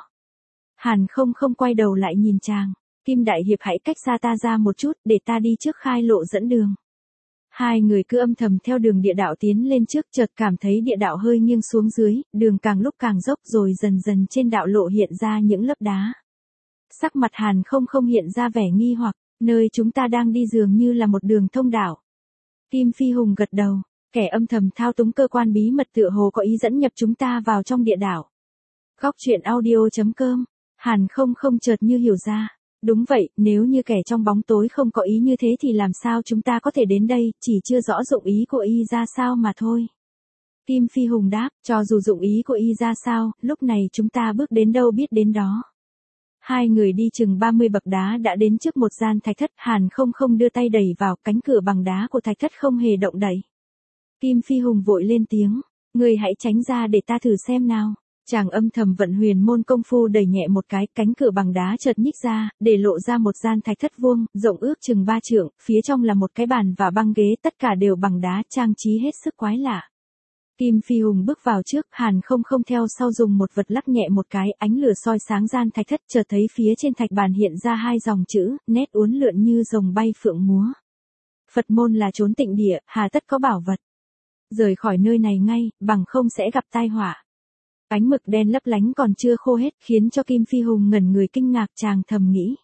Speaker 1: Hàn Không Không quay đầu lại nhìn chàng, Kim Đại Hiệp hãy cách xa ta ra một chút, để ta đi trước khai lộ dẫn đường. Hai người cứ âm thầm theo đường địa đạo tiến lên trước, chợt cảm thấy địa đạo hơi nghiêng xuống dưới, đường càng lúc càng dốc rồi dần dần trên đạo lộ hiện ra những lớp đá. Sắc mặt Hàn Không Không hiện ra vẻ nghi hoặc, nơi chúng ta đang đi dường như là một đường thông đạo. Kim Phi Hùng gật đầu, kẻ âm thầm thao túng cơ quan bí mật tựa hồ có ý dẫn nhập chúng ta vào trong địa đạo. Góc truyện audio.com, Hàn Không Không chợt như hiểu ra. Đúng vậy, nếu như kẻ trong bóng tối không có ý như thế thì làm sao chúng ta có thể đến đây, chỉ chưa rõ dụng ý của y ra sao mà thôi. Kim Phi Hùng đáp, cho dù dụng ý của y ra sao, lúc này chúng ta bước đến đâu biết đến đó. Hai người đi chừng 30 bậc đá đã đến trước một gian thạch thất, Hàn Không Không đưa tay đẩy vào, cánh cửa bằng đá của thạch thất không hề động đậy. Kim Phi Hùng vội lên tiếng, người hãy tránh ra để ta thử xem nào. Chàng âm thầm vận huyền môn công phu đẩy nhẹ một cái, cánh cửa bằng đá chợt nhích ra, để lộ ra một gian thạch thất vuông, rộng ước chừng 3 trượng, phía trong là một cái bàn và băng ghế, tất cả đều bằng đá, trang trí hết sức quái lạ. Kim Phi Hùng bước vào trước, Hàn Không Không theo sau dùng một vật lắc nhẹ một cái, ánh lửa soi sáng gian thạch thất, chợt thấy phía trên thạch bàn hiện ra hai dòng chữ, nét uốn lượn như rồng bay phượng múa. Phật môn là chốn tịnh địa, hà tất có bảo vật. Rời khỏi nơi này ngay, bằng không sẽ gặp tai họa. Ánh mực đen lấp lánh còn chưa khô hết khiến cho Kim Phi Hùng ngẩn người kinh ngạc, chàng thầm nghĩ.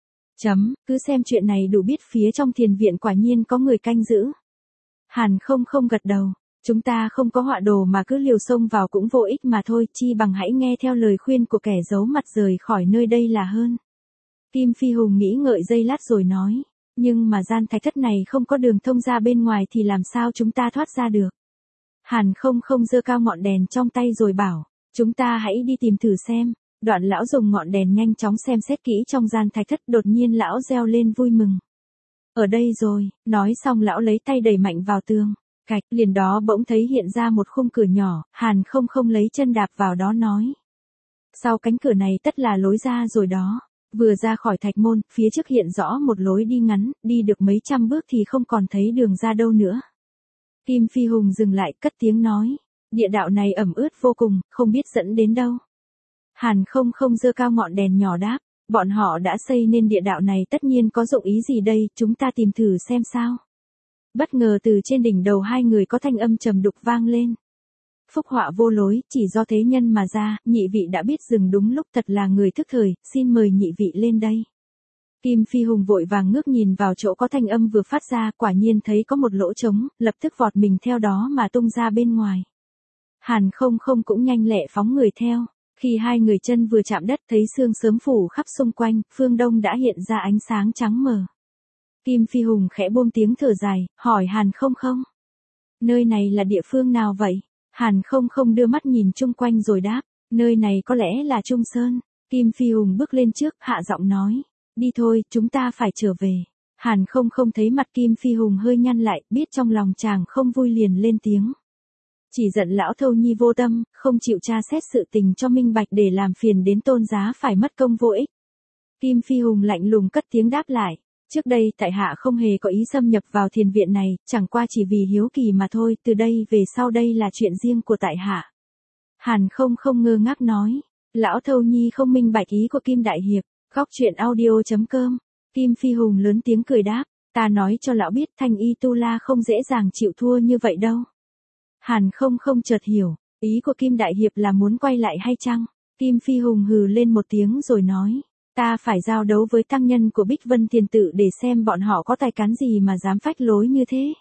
Speaker 1: Cứ xem chuyện này đủ biết phía trong thiền viện quả nhiên có người canh giữ. Hàn không không gật đầu. Chúng ta không có họa đồ mà cứ liều xông vào cũng vô ích mà thôi, chi bằng hãy nghe theo lời khuyên của kẻ giấu mặt rời khỏi nơi đây là hơn. Kim Phi Hùng nghĩ ngợi giây lát rồi nói. Nhưng mà gian thạch thất này không có đường thông ra bên ngoài thì làm sao chúng ta thoát ra được. Hàn không không giơ cao ngọn đèn trong tay rồi bảo. Chúng ta hãy đi tìm thử xem. Đoạn lão dùng ngọn đèn nhanh chóng xem xét kỹ trong gian thạch thất, đột nhiên lão reo lên vui mừng. Ở đây rồi, nói xong lão lấy tay đẩy mạnh vào tường. Cạch, liền đó bỗng thấy hiện ra một khung cửa nhỏ, Hàn không không lấy chân đạp vào đó nói. Sau cánh cửa này tất là lối ra rồi đó. Vừa ra khỏi thạch môn, phía trước hiện rõ một lối đi ngắn, đi được mấy trăm bước thì không còn thấy đường ra đâu nữa. Kim Phi Hùng dừng lại, cất tiếng nói. Địa đạo này ẩm ướt vô cùng, không biết dẫn đến đâu. Hàn không không giơ cao ngọn đèn nhỏ đáp. Bọn họ đã xây nên địa đạo này tất nhiên có dụng ý gì đây, chúng ta tìm thử xem sao. Bất ngờ từ trên đỉnh đầu hai người có thanh âm trầm đục vang lên. Phúc họa vô lối, chỉ do thế nhân mà ra, nhị vị đã biết dừng đúng lúc, thật là người thức thời, xin mời nhị vị lên đây. Kim Phi Hùng vội vàng ngước nhìn vào chỗ có thanh âm vừa phát ra, quả nhiên thấy có một lỗ trống, lập tức vọt mình theo đó mà tung ra bên ngoài. Hàn không không cũng nhanh lẹ phóng người theo. Khi hai người chân vừa chạm đất thấy sương sớm phủ khắp xung quanh, phương đông đã hiện ra ánh sáng trắng mờ. Kim Phi Hùng khẽ buông tiếng thở dài, hỏi Hàn không không. Nơi này là địa phương nào vậy? Hàn không không đưa mắt nhìn chung quanh rồi đáp, nơi này có lẽ là Trung Sơn. Kim Phi Hùng bước lên trước, hạ giọng nói, đi thôi, chúng ta phải trở về. Hàn không không thấy mặt Kim Phi Hùng hơi nhăn lại, biết trong lòng chàng không vui liền lên tiếng. Chỉ giận lão Thâu Nhi vô tâm, không chịu tra xét sự tình cho minh bạch để làm phiền đến Tôn giá phải mất công vô ích. Kim Phi Hùng lạnh lùng cất tiếng đáp lại. Trước đây tại hạ không hề có ý xâm nhập vào thiền viện này, chẳng qua chỉ vì hiếu kỳ mà thôi, từ đây về sau đây là chuyện riêng của tại hạ. Hàn không không ngơ ngác nói, lão Thâu Nhi không minh bạch ý của Kim Đại Hiệp, góc chuyện audio.com. Kim Phi Hùng lớn tiếng cười đáp, ta nói cho lão biết Thanh Y Tu La không dễ dàng chịu thua như vậy đâu. Hàn không không chợt hiểu, ý của Kim Đại Hiệp là muốn quay lại hay chăng? Kim Phi Hùng hừ lên một tiếng rồi nói. Ta phải giao đấu với tăng nhân của Bích Vân Thiền Tự để xem bọn họ có tài cán gì mà dám phách lối như thế.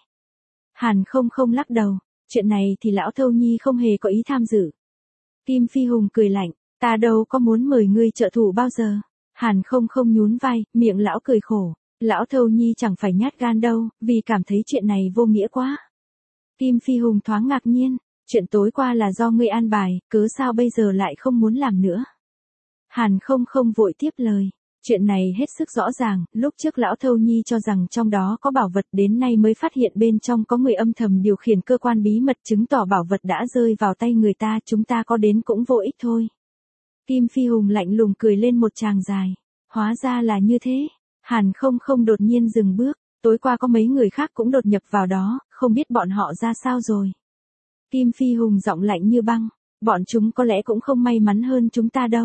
Speaker 1: Hàn không không lắc đầu, chuyện này thì lão Thâu Nhi không hề có ý tham dự. Kim Phi Hùng cười lạnh, ta đâu có muốn mời ngươi trợ thủ bao giờ. Hàn không không nhún vai, miệng lão cười khổ, lão Thâu Nhi chẳng phải nhát gan đâu, vì cảm thấy chuyện này vô nghĩa quá. Kim Phi Hùng thoáng ngạc nhiên, chuyện tối qua là do ngươi an bài, cớ sao bây giờ lại không muốn làm nữa. Hàn không không vội tiếp lời, chuyện này hết sức rõ ràng, lúc trước lão Thâu Nhi cho rằng trong đó có bảo vật, đến nay mới phát hiện bên trong có người âm thầm điều khiển cơ quan bí mật, chứng tỏ bảo vật đã rơi vào tay người ta, chúng ta có đến cũng vô ích thôi. Kim Phi Hùng lạnh lùng cười lên một tràng dài, hóa ra là như thế. Hàn không không đột nhiên dừng bước, tối qua có mấy người khác cũng đột nhập vào đó, không biết bọn họ ra sao rồi. Kim Phi Hùng giọng lạnh như băng, bọn chúng có lẽ cũng không may mắn hơn chúng ta đâu.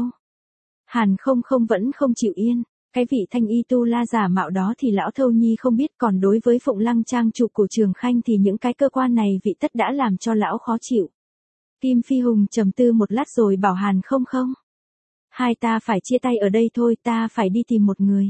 Speaker 1: Hàn không không vẫn không chịu yên, cái vị Thanh Y Tu La giả mạo đó thì lão Thâu Nhi không biết, còn đối với Phụng Lăng trang chủ của Trường Khanh thì những cái cơ quan này vị tất đã làm cho lão khó chịu. Kim Phi Hùng trầm tư một lát rồi bảo Hàn không không. Hai ta phải chia tay ở đây thôi, ta phải đi tìm một người.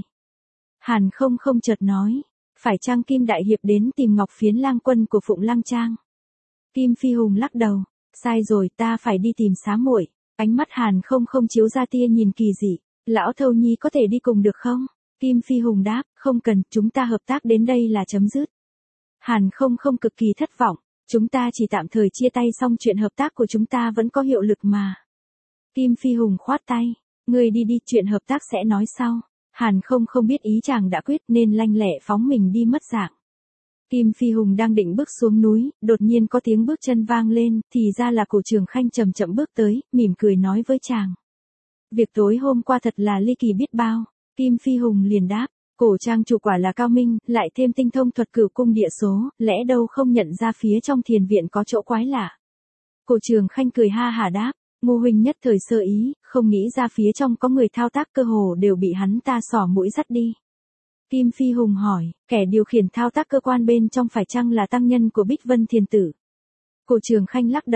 Speaker 1: Hàn không không chợt nói, phải chăng Kim Đại Hiệp đến tìm Ngọc Phiến lang quân của Phụng Lăng Trang? Kim Phi Hùng lắc đầu, sai rồi, ta phải đi tìm Xá muội. Ánh mắt Hàn không không chiếu ra tia nhìn kỳ dị, lão Thâu Nhi có thể đi cùng được không? Kim Phi Hùng đáp, không cần, chúng ta hợp tác đến đây là chấm dứt. Hàn không không cực kỳ thất vọng, chúng ta chỉ tạm thời chia tay, xong chuyện hợp tác của chúng ta vẫn có hiệu lực mà. Kim Phi Hùng khoát tay, ngươi đi đi, chuyện hợp tác sẽ nói sau. Hàn không không biết ý chàng đã quyết nên lanh lẹ phóng mình đi mất dạng. Kim Phi Hùng đang định bước xuống núi, đột nhiên có tiếng bước chân vang lên, thì ra là Cổ Trường Khanh chậm chậm bước tới, mỉm cười nói với chàng. Việc tối hôm qua thật là ly kỳ biết bao. Kim Phi Hùng liền đáp, Cổ trang chủ quả là cao minh, lại thêm tinh thông thuật cửu cung địa số, lẽ đâu không nhận ra phía trong thiền viện có chỗ quái lạ. Cổ Trường Khanh cười ha hả đáp, Ngô huynh nhất thời sơ ý, không nghĩ ra phía trong có người thao tác, cơ hồ đều bị hắn ta xỏ mũi dắt đi. Kim Phi Hùng hỏi, kẻ điều khiển thao tác cơ quan bên trong phải chăng là tăng nhân của Bích Vân Thiền Tử? Cổ Trường Khanh lắc đầu,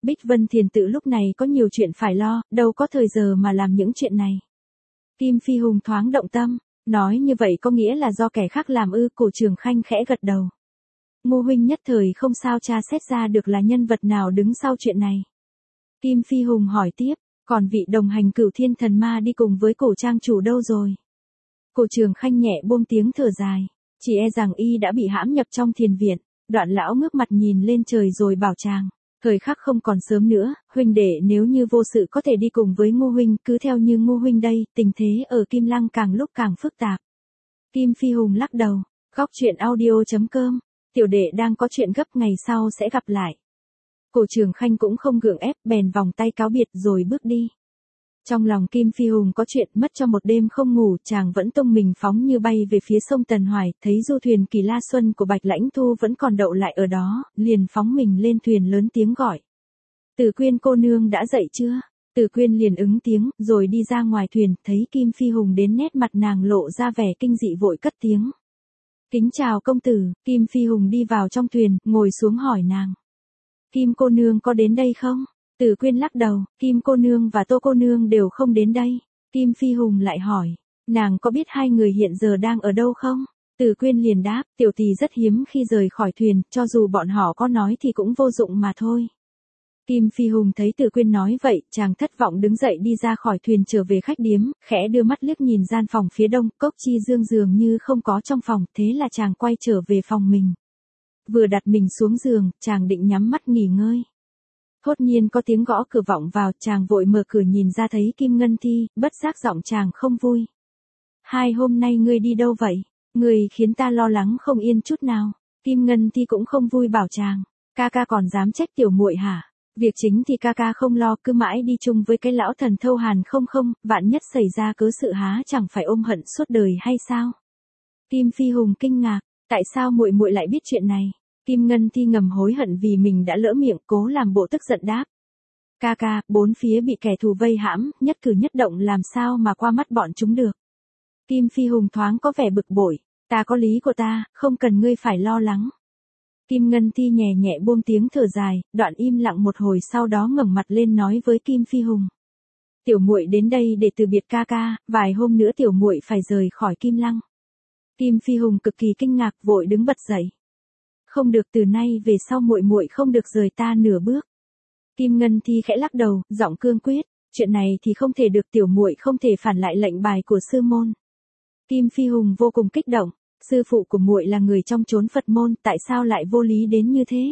Speaker 1: Bích Vân Thiền tự lúc này có nhiều chuyện phải lo, đâu có thời giờ mà làm những chuyện này. Kim Phi Hùng thoáng động tâm, nói như vậy có nghĩa là do kẻ khác làm ư? Cổ Trường Khanh khẽ gật đầu. Ngô huynh nhất thời không sao tra xét ra được là nhân vật nào đứng sau chuyện này. Kim Phi Hùng hỏi tiếp, còn vị đồng hành Cửu Thiên Thần Ma đi cùng với Cổ trang chủ đâu rồi? Cổ Trường Khanh nhẹ buông tiếng thở dài, chỉ e rằng y đã bị hãm nhập trong thiền viện. Đoạn lão ngước mặt nhìn lên trời rồi bảo chàng, thời khắc không còn sớm nữa, huynh đệ nếu như vô sự có thể đi cùng với Ngô huynh, cứ theo như Ngô huynh đây. Tình thế ở Kim Lăng càng lúc càng phức tạp. Kim Phi Hùng lắc đầu, góc truyện audio.com, tiểu đệ đang có chuyện gấp, ngày sau sẽ gặp lại. Cổ Trường Khanh cũng không gượng ép, bèn vòng tay cáo biệt rồi bước đi. Trong lòng Kim Phi Hùng có chuyện, mất cho một đêm không ngủ, chàng vẫn tung mình phóng như bay về phía sông Tần Hoài, thấy du thuyền Kỳ La Xuân của Bạch Lãnh Thu vẫn còn đậu lại ở đó, liền phóng mình lên thuyền lớn tiếng gọi. Tử Quyên cô nương đã dậy chưa? Tử Quyên liền ứng tiếng, rồi đi ra ngoài thuyền, thấy Kim Phi Hùng đến nét mặt nàng lộ ra vẻ kinh dị vội cất tiếng. Kính chào công tử. Kim Phi Hùng đi vào trong thuyền, ngồi xuống hỏi nàng. Kim cô nương có đến đây không? Tử Quyên lắc đầu, Kim cô nương và Tô cô nương đều không đến đây. Kim Phi Hùng lại hỏi, nàng có biết hai người hiện giờ đang ở đâu không? Tử Quyên liền đáp, tiểu tỷ rất hiếm khi rời khỏi thuyền, cho dù bọn họ có nói thì cũng vô dụng mà thôi. Kim Phi Hùng thấy Tử Quyên nói vậy, chàng thất vọng đứng dậy đi ra khỏi thuyền trở về khách điếm, khẽ đưa mắt liếc nhìn gian phòng phía đông, Cốc Chi Dương dường như không có trong phòng, thế là chàng quay trở về phòng mình. Vừa đặt mình xuống giường, chàng định nhắm mắt nghỉ ngơi. Thốt nhiên có tiếng gõ cửa vọng vào, chàng vội mở cửa nhìn ra thấy Kim Ngân Thi, bất giác giọng chàng không vui. Hai hôm nay ngươi đi đâu vậy? Ngươi khiến ta lo lắng không yên chút nào. Kim Ngân Thi cũng không vui bảo chàng, ca ca còn dám trách tiểu muội hả? Việc chính thì ca ca không lo, cứ mãi đi chung với cái lão thần Thâu Hàn không, vạn nhất xảy ra cớ sự há chẳng phải ôm hận suốt đời hay sao? Kim Phi Hùng kinh ngạc, tại sao muội muội lại biết chuyện này? Kim Ngân Thi ngầm hối hận vì mình đã lỡ miệng, cố làm bộ tức giận đáp. Ca ca, bốn phía bị kẻ thù vây hãm, nhất cử nhất động làm sao mà qua mắt bọn chúng được. Kim Phi Hùng thoáng có vẻ bực bội, ta có lý của ta, không cần ngươi phải lo lắng. Kim Ngân Thi nhẹ nhẹ buông tiếng thở dài, đoạn im lặng một hồi sau đó ngẩng mặt lên nói với Kim Phi Hùng. Tiểu muội đến đây để từ biệt ca ca, vài hôm nữa tiểu muội phải rời khỏi Kim Lăng. Kim Phi Hùng cực kỳ kinh ngạc vội đứng bật dậy. Không được, từ nay về sau muội muội không được rời ta nửa bước. Kim Ngân Thi khẽ lắc đầu, giọng cương quyết, chuyện này thì không thể được, tiểu muội không thể phản lại lệnh bài của sư môn. Kim Phi Hùng vô cùng kích động, sư phụ của muội là người trong chốn Phật môn, tại sao lại vô lý đến như thế?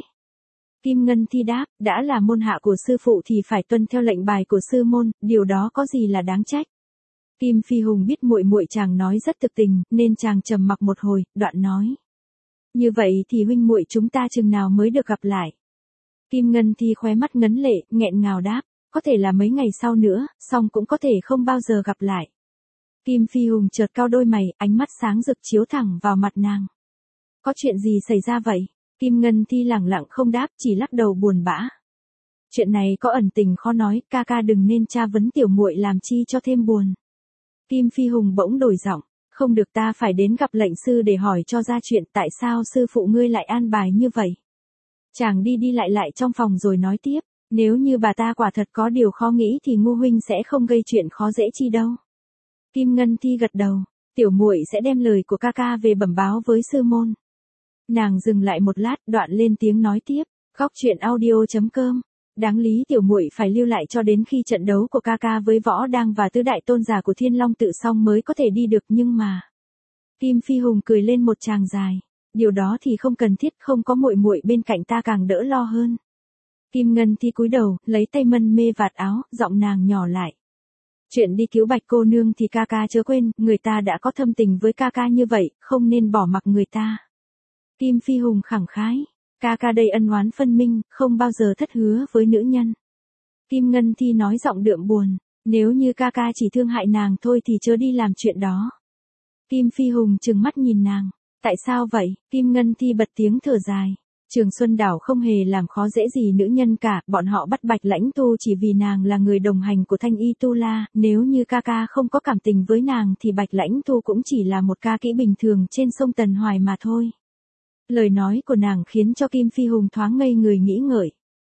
Speaker 1: Kim Ngân Thi đáp, đã là môn hạ của sư phụ thì phải tuân theo lệnh bài của sư môn, điều đó có gì là đáng trách. Kim Phi Hùng biết muội muội chàng nói rất thực tình, nên chàng trầm mặc một hồi, đoạn nói. Như vậy thì huynh muội chúng ta chừng nào mới được gặp lại? Kim Ngân Thi khóe mắt ngấn lệ, nghẹn ngào đáp, có thể là mấy ngày sau nữa, song cũng có thể không bao giờ gặp lại. Kim Phi Hùng chợt cau đôi mày, ánh mắt sáng rực chiếu thẳng vào mặt nàng. Có chuyện gì xảy ra vậy? Kim Ngân Thi lẳng lặng không đáp, chỉ lắc đầu buồn bã. Chuyện này có ẩn tình khó nói, ca ca đừng nên tra vấn tiểu muội làm chi cho thêm buồn. Kim Phi Hùng bỗng đổi giọng, không được, ta phải đến gặp lệnh sư để hỏi cho ra chuyện, tại sao sư phụ ngươi lại an bài như vậy. Chàng đi lại trong phòng rồi nói tiếp, nếu như bà ta quả thật có điều khó nghĩ thì Ngô huynh sẽ không gây chuyện khó dễ chi đâu. Kim Ngân Thi gật đầu, tiểu muội sẽ đem lời của ca ca về bẩm báo với sư môn. Nàng dừng lại một lát, đoạn lên tiếng nói tiếp, góc truyện audio.com. Đáng lý tiểu muội phải lưu lại cho đến khi trận đấu của ca ca với Võ Đăng và tứ đại tôn giả của Thiên Long tự xong mới có thể đi được, nhưng mà. Kim Phi Hùng cười lên một tràng dài, điều đó thì không cần thiết, không có muội muội bên cạnh ta càng đỡ lo hơn. Kim Ngân Thi cúi đầu, lấy tay mân mê vạt áo, giọng nàng nhỏ lại. Chuyện đi cứu Bạch cô nương thì ca ca chớ quên, người ta đã có thâm tình với ca ca như vậy, không nên bỏ mặc người ta. Kim Phi Hùng khẳng khái, ca ca đây ân oán phân minh, không bao giờ thất hứa với nữ nhân. Kim Ngân Thi nói giọng đượm buồn, nếu như ca ca chỉ thương hại nàng thôi thì chớ đi làm chuyện đó. Kim Phi Hùng trừng mắt nhìn nàng, tại sao vậy? Kim Ngân Thi bật tiếng thở dài. Trường Xuân Đảo không hề làm khó dễ gì nữ nhân cả, bọn họ bắt Bạch Lãnh Tu chỉ vì nàng là người đồng hành của Thanh Y Tu La, nếu như ca ca không có cảm tình với nàng thì Bạch Lãnh Tu cũng chỉ là một ca kỹ bình thường trên sông Tần Hoài mà thôi. Lời nói của nàng khiến cho Kim Phi Hùng thoáng ngây người nghĩ ngợi.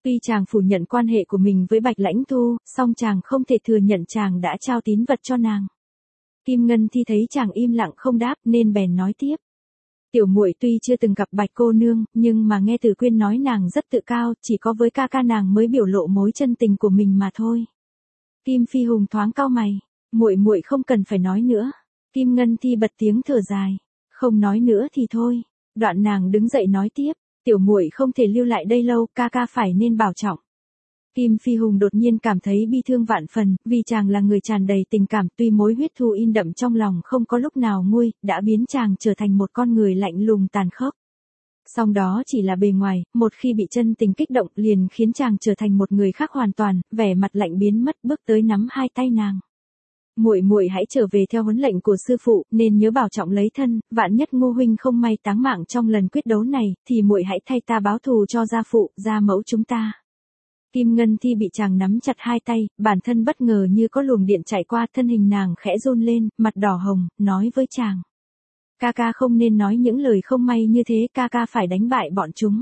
Speaker 1: Tuy chàng phủ nhận quan hệ của mình với Bạch Lãnh Thu, song chàng không thể thừa nhận chàng đã trao tín vật cho nàng. Kim Ngân Thi thấy chàng im lặng không đáp nên bèn nói tiếp. Tiểu muội tuy chưa từng gặp Bạch cô nương, nhưng mà nghe Từ Quyên nói nàng rất tự cao, chỉ có với ca ca nàng mới biểu lộ mối chân tình của mình mà thôi. Kim Phi Hùng thoáng cau mày, muội muội không cần phải nói nữa. Kim Ngân Thi bật tiếng thở dài, không nói nữa thì thôi. Đoạn nàng đứng dậy nói tiếp, tiểu muội không thể lưu lại đây lâu, ca ca phải nên bảo trọng. Kim Phi Hùng đột nhiên cảm thấy bi thương vạn phần, vì chàng là người tràn đầy tình cảm, tuy mối huyết thù in đậm trong lòng không có lúc nào nguôi, đã biến chàng trở thành một con người lạnh lùng tàn khốc. Song đó chỉ là bề ngoài, một khi bị chân tình kích động liền khiến chàng trở thành một người khác hoàn toàn, vẻ mặt lạnh biến mất, bước tới nắm hai tay nàng. Muội muội hãy trở về theo huấn lệnh của sư phụ, nên nhớ bảo trọng lấy thân, vạn nhất Ngô huynh không may táng mạng trong lần quyết đấu này, thì muội hãy thay ta báo thù cho gia phụ, gia mẫu chúng ta. Kim Ngân Thi bị chàng nắm chặt hai tay, bản thân bất ngờ như có luồng điện chạy qua, thân hình nàng khẽ run lên, mặt đỏ hồng, nói với chàng. Ca ca không nên nói những lời không may như thế, ca ca phải đánh bại bọn chúng.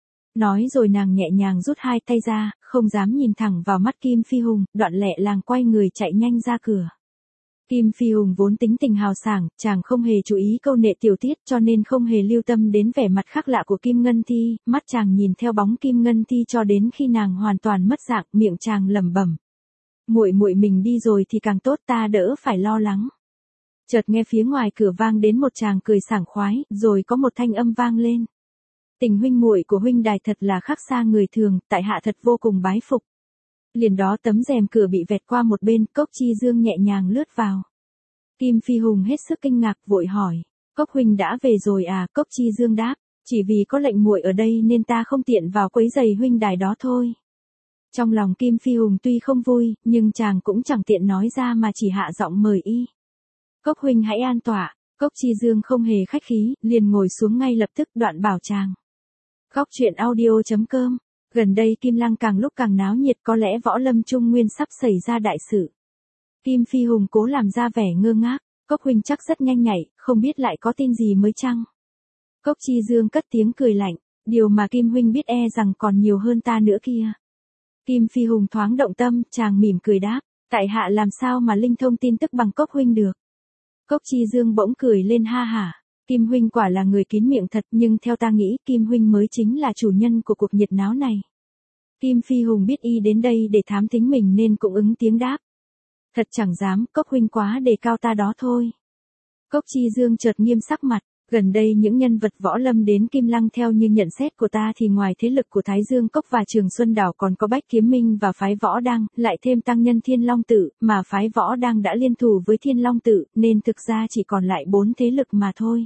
Speaker 1: Nói rồi nàng nhẹ nhàng rút hai tay ra, không dám nhìn thẳng vào mắt Kim Phi Hùng, đoạn lẹ làng quay người chạy nhanh ra cửa. Kim Phi Hùng vốn tính tình hào sảng, chàng không hề chú ý câu nệ tiểu tiết cho nên không hề lưu tâm đến vẻ mặt khác lạ của Kim Ngân Thi, mắt chàng nhìn theo bóng Kim Ngân Thi cho đến khi nàng hoàn toàn mất dạng, miệng chàng lẩm bẩm. Muội muội mình đi rồi thì càng tốt, ta đỡ phải lo lắng. Chợt nghe phía ngoài cửa vang đến một chàng cười sảng khoái, rồi có một thanh âm vang lên. Tình huynh muội của huynh đài thật là khác xa người thường, tại hạ thật vô cùng bái phục. Liền đó tấm rèm cửa bị vẹt qua một bên, Cốc Chi Dương nhẹ nhàng lướt vào. Kim Phi Hùng hết sức kinh ngạc, vội hỏi, Cốc huynh đã về rồi à? Cốc Chi Dương đáp, chỉ vì có lệnh muội ở đây nên ta không tiện vào quấy giày huynh đài đó thôi. Trong lòng Kim Phi Hùng tuy không vui, nhưng chàng cũng chẳng tiện nói ra mà chỉ hạ giọng mời y. Cốc huynh hãy an tọa. Cốc Chi Dương không hề khách khí, liền ngồi xuống ngay lập tức, đoạn bảo chàng. Góc truyện audio.com. Gần đây Kim Lăng càng lúc càng náo nhiệt, có lẽ Võ Lâm Trung Nguyên sắp xảy ra đại sự. Kim Phi Hùng cố làm ra vẻ ngơ ngác, Cốc huynh chắc rất nhanh nhạy, không biết lại có tin gì mới chăng? Cốc Chi Dương cất tiếng cười lạnh, điều mà Kim huynh biết e rằng còn nhiều hơn ta nữa kia. Kim Phi Hùng thoáng động tâm, chàng mỉm cười đáp, tại hạ làm sao mà linh thông tin tức bằng Cốc huynh được. Cốc Chi Dương bỗng cười lên ha hả, Kim huynh quả là người kín miệng thật, nhưng theo ta nghĩ Kim huynh mới chính là chủ nhân của cuộc nhiệt náo này. Kim Phi Hùng biết y đến đây để thám thính mình nên cũng ứng tiếng đáp. Thật chẳng dám, Cốc huynh quá đề cao ta đó thôi. Cốc Chi Dương chợt nghiêm sắc mặt, gần đây những nhân vật võ lâm đến Kim Lăng theo như nhận xét của ta thì ngoài thế lực của Thái Dương Cốc và Trường Xuân Đảo còn có Bách Kiếm Minh và phái Võ Đăng, lại thêm tăng nhân Thiên Long Tự, mà phái Võ Đăng đã liên thủ với Thiên Long Tự, nên thực ra chỉ còn lại 4 thế lực mà thôi.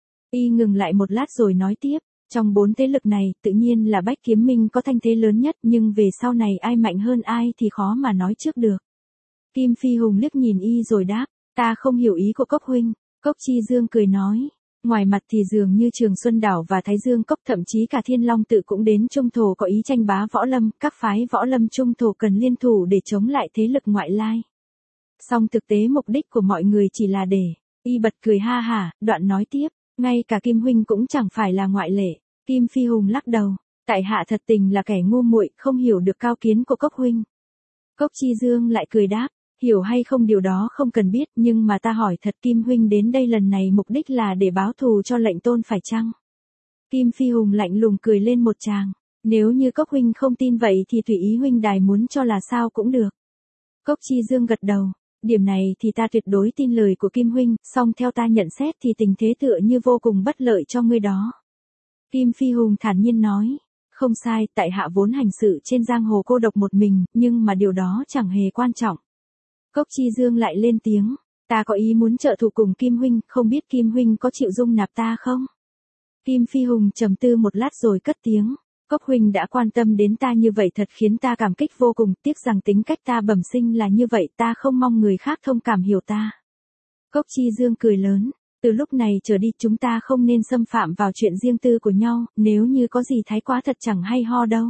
Speaker 1: Y ngừng lại một lát rồi nói tiếp, trong 4 thế lực này, tự nhiên là Bách Kiếm Minh có thanh thế lớn nhất, nhưng về sau này ai mạnh hơn ai thì khó mà nói trước được. Kim Phi Hùng liếc nhìn y rồi đáp, ta không hiểu ý của Cốc huynh. Cốc Chi Dương cười nói, ngoài mặt thì dường như Trường Xuân Đảo và Thái Dương Cốc, thậm chí cả Thiên Long Tự cũng đến Trung Thổ có ý tranh bá võ lâm, các phái võ lâm Trung Thổ cần liên thủ để chống lại thế lực ngoại lai. Song thực tế mục đích của mọi người chỉ là để, y bật cười ha hả, đoạn nói tiếp, ngay cả Kim huynh cũng chẳng phải là ngoại lệ. Kim Phi Hùng lắc đầu, tại hạ thật tình là kẻ ngu muội, không hiểu được cao kiến của Cốc huynh. Cốc Chi Dương lại cười đáp, hiểu hay không điều đó không cần biết, nhưng mà ta hỏi thật, Kim huynh đến đây lần này mục đích là để báo thù cho lệnh tôn phải chăng? Kim Phi Hùng lạnh lùng cười lên một tràng, nếu như Cốc huynh không tin vậy thì tùy ý huynh đài muốn cho là sao cũng được. Cốc Chi Dương gật đầu, điểm này thì ta tuyệt đối tin lời của Kim huynh, song theo ta nhận xét thì tình thế tựa như vô cùng bất lợi cho ngươi đó. Kim Phi Hùng thản nhiên nói, không sai, tại hạ vốn hành sự trên giang hồ cô độc một mình, nhưng mà điều đó chẳng hề quan trọng. Cốc Chi Dương lại lên tiếng, ta có ý muốn trợ thủ cùng Kim huynh, không biết Kim huynh có chịu dung nạp ta không? Kim Phi Hùng trầm tư một lát rồi cất tiếng, Cốc huynh đã quan tâm đến ta như vậy thật khiến ta cảm kích vô cùng, tiếc rằng tính cách ta bẩm sinh là như vậy, ta không mong người khác thông cảm hiểu ta. Cốc Chi Dương cười lớn, từ lúc này trở đi chúng ta không nên xâm phạm vào chuyện riêng tư của nhau, nếu như có gì thái quá thật chẳng hay ho đâu.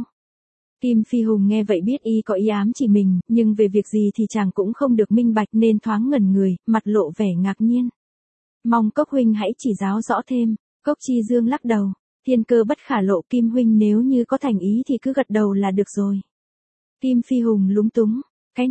Speaker 1: Kim Phi Hùng nghe vậy biết y có ý ám chỉ mình, nhưng về việc gì thì chàng cũng không được minh bạch nên thoáng ngẩn người, mặt lộ vẻ ngạc nhiên. Mong Cốc huynh hãy chỉ giáo rõ thêm. Cốc Chi Dương lắc đầu, Thiên cơ bất khả lộ, Kim huynh nếu như có thành ý thì cứ gật đầu là được rồi. Kim Phi Hùng lúng túng,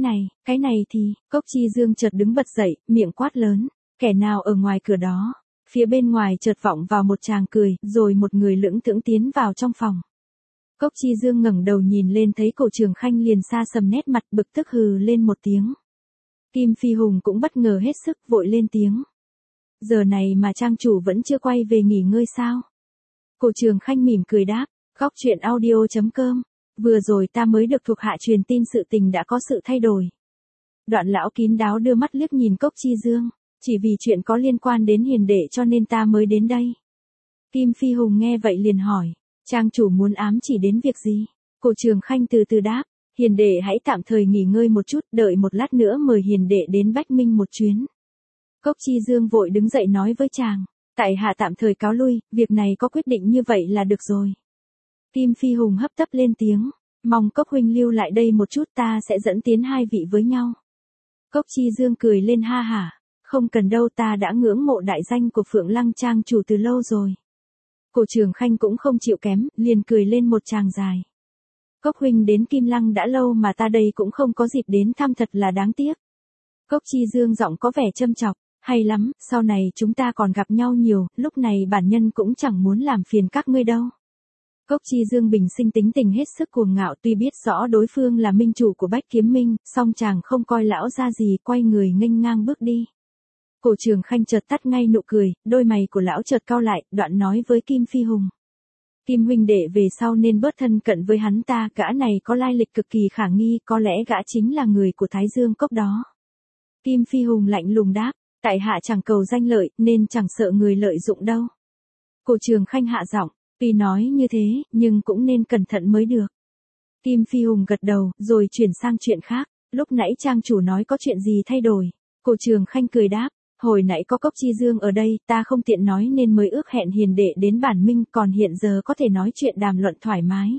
Speaker 1: cái này thì, Cốc Chi Dương chợt đứng bật dậy, miệng quát lớn, kẻ nào ở ngoài cửa đó. Phía bên ngoài chợt vọng vào một tràng cười, rồi một người lững thững tiến vào trong phòng. Cốc Chi Dương ngẩng đầu nhìn lên thấy Cổ Trường Khanh liền xa sầm nét mặt, bực tức hừ lên một tiếng. Kim Phi Hùng cũng bất ngờ hết sức, vội lên tiếng. Giờ này mà trang chủ vẫn chưa quay về nghỉ ngơi sao? Cổ Trường Khanh mỉm cười đáp, Góc Truyện Audio.com, vừa rồi ta mới được thuộc hạ truyền tin sự tình đã có sự thay đổi. Đoạn lão kín đáo đưa mắt liếc nhìn Cốc Chi Dương, chỉ vì chuyện có liên quan đến hiền đệ cho nên ta mới đến đây. Kim Phi Hùng nghe vậy liền hỏi, trang chủ muốn ám chỉ đến việc gì? Cổ Trường Khanh từ từ đáp, hiền đệ hãy tạm thời nghỉ ngơi một chút, đợi một lát nữa mời hiền đệ đến Bách Minh một chuyến. Cốc Chi Dương vội đứng dậy nói với chàng, tại hạ tạm thời cáo lui, việc này có quyết định như vậy là được rồi. Kim Phi Hùng hấp tấp lên tiếng, mong Cốc huynh lưu lại đây một chút, ta sẽ dẫn tiến hai vị với nhau. Cốc Chi Dương cười lên ha hả, không cần đâu, ta đã ngưỡng mộ đại danh của Phượng Lăng trang chủ từ lâu rồi. Cổ Trường Khanh cũng không chịu kém, liền cười lên một tràng dài. Cốc huynh đến Kim Lăng đã lâu mà ta đây cũng không có dịp đến thăm, thật là đáng tiếc. Cốc Chi Dương giọng có vẻ châm chọc, hay lắm, sau này chúng ta còn gặp nhau nhiều, lúc này bản nhân cũng chẳng muốn làm phiền các ngươi đâu. Cốc Chi Dương bình sinh tính tình hết sức cuồng ngạo, tuy biết rõ đối phương là minh chủ của Bách Kiếm Minh, song chàng không coi lão ra gì, quay người nghênh ngang bước đi. Cổ Trường Khanh chợt tắt ngay nụ cười, đôi mày của lão chợt cau lại, đoạn nói với Kim Phi Hùng. Kim huynh đệ về sau nên bớt thân cận với hắn ta, gã này có lai lịch cực kỳ khả nghi, có lẽ gã chính là người của Thái Dương Cốc đó. Kim Phi Hùng lạnh lùng đáp, tại hạ chẳng cầu danh lợi, nên chẳng sợ người lợi dụng đâu. Cổ Trường Khanh hạ giọng, tuy nói như thế, nhưng cũng nên cẩn thận mới được. Kim Phi Hùng gật đầu, rồi chuyển sang chuyện khác, lúc nãy trang chủ nói có chuyện gì thay đổi. Cổ Trường Khanh cười đáp, hồi nãy có Cốc Chi Dương ở đây, ta không tiện nói nên mới ước hẹn hiền đệ đến bản minh, còn hiện giờ có thể nói chuyện đàm luận thoải mái.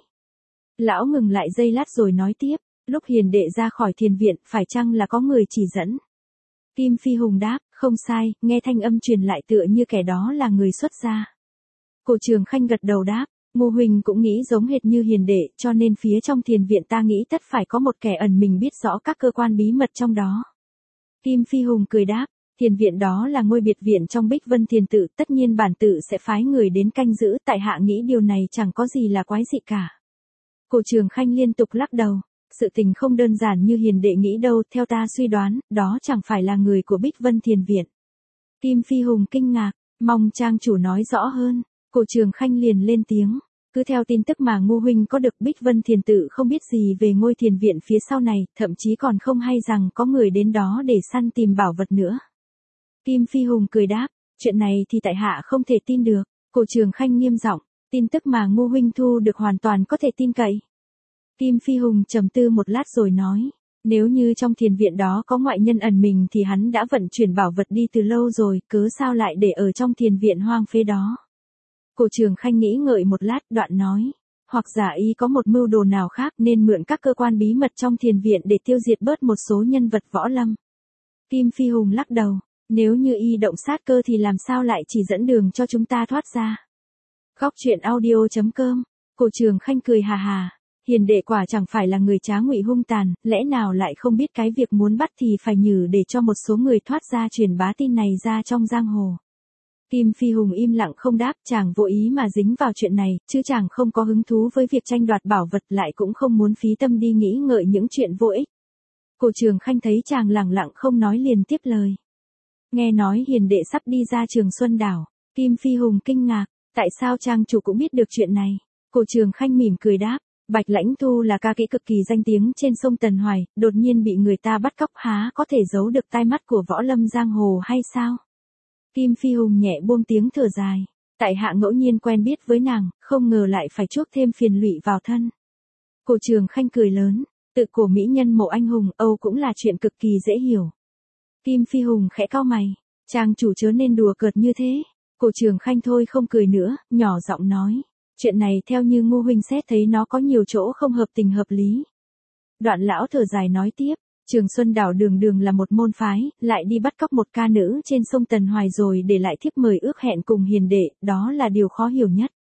Speaker 1: Lão ngừng lại giây lát rồi nói tiếp, lúc hiền đệ ra khỏi thiền viện, phải chăng là có người chỉ dẫn? Kim Phi Hùng đáp, không sai, nghe thanh âm truyền lại tựa như kẻ đó là người xuất gia. Cổ Trường Khanh gật đầu đáp, Ngô huynh cũng nghĩ giống hệt như hiền đệ, cho nên phía trong thiền viện ta nghĩ tất phải có một kẻ ẩn mình biết rõ các cơ quan bí mật trong đó. Kim Phi Hùng cười đáp, thiền viện đó là ngôi biệt viện trong Bích Vân Thiền tự, tất nhiên bản tự sẽ phái người đến canh giữ, tại hạ nghĩ điều này chẳng có gì là quái dị cả. Cổ Trường Khanh liên tục lắc đầu, sự tình không đơn giản như hiền đệ nghĩ đâu, theo ta suy đoán, đó chẳng phải là người của Bích Vân Thiền viện. Kim Phi Hùng kinh ngạc, mong trang chủ nói rõ hơn. Cổ Trường Khanh liền lên tiếng, cứ theo tin tức mà Ngô huynh có được, Bích Vân Thiền tự không biết gì về ngôi thiền viện phía sau này, thậm chí còn không hay rằng có người đến đó để săn tìm bảo vật nữa. Kim Phi Hùng cười đáp, chuyện này thì tại hạ không thể tin được. Cổ Trường Khanh nghiêm giọng, tin tức mà Ngô huynh thu được hoàn toàn có thể tin cậy. Kim Phi Hùng trầm tư một lát rồi nói, nếu như trong thiền viện đó có ngoại nhân ẩn mình thì hắn đã vận chuyển bảo vật đi từ lâu rồi, cớ sao lại để ở trong thiền viện hoang phế đó. Cổ Trường Khanh nghĩ ngợi một lát, đoạn nói, hoặc giả y có một mưu đồ nào khác nên mượn các cơ quan bí mật trong thiền viện để tiêu diệt bớt một số nhân vật võ lâm. Kim Phi Hùng lắc đầu, nếu như y động sát cơ thì làm sao lại chỉ dẫn đường cho chúng ta thoát ra. Góc Truyện Audio.com, Cổ Trường Khanh cười hà hà, hiền đệ quả chẳng phải là người trá ngụy hung tàn, lẽ nào lại không biết cái việc muốn bắt thì phải nhử để cho một số người thoát ra truyền bá tin này ra trong giang hồ. Kim Phi Hùng im lặng không đáp, chàng vô ý mà dính vào chuyện này, chứ chàng không có hứng thú với việc tranh đoạt bảo vật, lại cũng không muốn phí tâm đi nghĩ ngợi những chuyện vô ích. Cổ Trường Khanh thấy chàng lẳng lặng không nói liền tiếp lời. Nghe nói hiền đệ sắp đi ra Trường Xuân đảo. Kim Phi Hùng kinh ngạc, tại sao trang chủ cũng biết được chuyện này? Cổ Trường Khanh mỉm cười đáp, Bạch Lãnh Thu là ca kỹ cực kỳ danh tiếng trên sông Tần Hoài, đột nhiên bị người ta bắt cóc, há có thể giấu được tai mắt của võ lâm giang hồ hay sao? Kim Phi Hùng nhẹ buông tiếng thở dài, tại hạ ngẫu nhiên quen biết với nàng, không ngờ lại phải chuốc thêm phiền lụy vào thân. Cổ Trường Khanh cười lớn, tự cổ mỹ nhân mộ anh hùng Âu cũng là chuyện cực kỳ dễ hiểu. Kim Phi Hùng khẽ cau mày, trang chủ chớ nên đùa cợt như thế. Cổ Trường Khanh thôi không cười nữa, nhỏ giọng nói, chuyện này theo như Ngô huynh xét thấy nó có nhiều chỗ không hợp tình hợp lý. Đoạn lão thở dài nói tiếp, Trường Xuân đảo đường đường là một môn phái, lại đi bắt cóc một ca nữ trên sông Tần Hoài rồi để lại thiếp mời ước hẹn cùng hiền đệ, đó là điều khó hiểu nhất.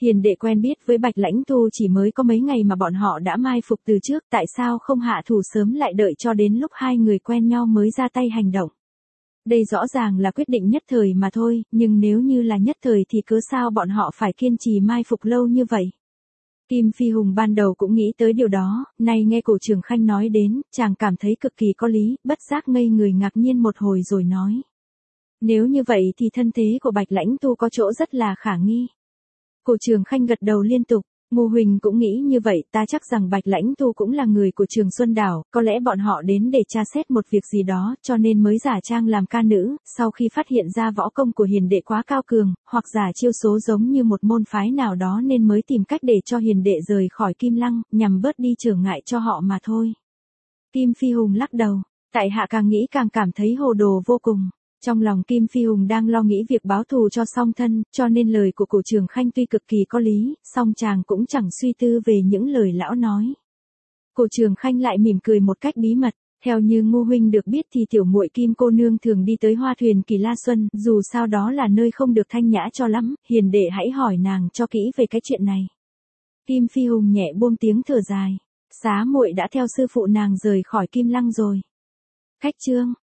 Speaker 1: Hiền đệ quen biết với Bạch Lãnh Tu chỉ mới có mấy ngày mà bọn họ đã mai phục từ trước, tại sao không hạ thủ sớm lại đợi cho đến lúc hai người quen nhau mới ra tay hành động. Đây rõ ràng là quyết định nhất thời mà thôi, nhưng nếu như là nhất thời thì cớ sao bọn họ phải kiên trì mai phục lâu như vậy. Kim Phi Hùng ban đầu cũng nghĩ tới điều đó, nay nghe cổ Trường Khanh nói đến, chàng cảm thấy cực kỳ có lý, bất giác ngây người ngạc nhiên một hồi rồi nói. Nếu như vậy thì thân thế của Bạch Lãnh Tu có chỗ rất là khả nghi. Cổ Trường Khanh gật đầu liên tục, Ngô Huỳnh cũng nghĩ như vậy, ta chắc rằng Bạch Lãnh Tu cũng là người của Trường Xuân Đảo, có lẽ bọn họ đến để tra xét một việc gì đó, cho nên mới giả trang làm ca nữ, sau khi phát hiện ra võ công của hiền đệ quá cao cường, hoặc giả chiêu số giống như một môn phái nào đó nên mới tìm cách để cho hiền đệ rời khỏi Kim Lăng, nhằm bớt đi trở ngại cho họ mà thôi. Kim Phi Hùng lắc đầu, tại hạ càng nghĩ càng cảm thấy hồ đồ vô cùng. Trong lòng Kim Phi Hùng đang lo nghĩ việc báo thù cho song thân, cho nên lời của cổ Trường Khanh tuy cực kỳ có lý, song chàng cũng chẳng suy tư về những lời lão nói. Cổ Trường Khanh lại mỉm cười một cách bí mật, theo như Ngô huynh được biết thì tiểu muội Kim cô nương thường đi tới Hoa Thuyền Kỳ La Xuân, dù sao đó là nơi không được thanh nhã cho lắm, hiền đệ hãy hỏi nàng cho kỹ về cái chuyện này. Kim Phi Hùng nhẹ buông tiếng thở dài, xá muội đã theo sư phụ nàng rời khỏi Kim Lăng rồi. Khách chương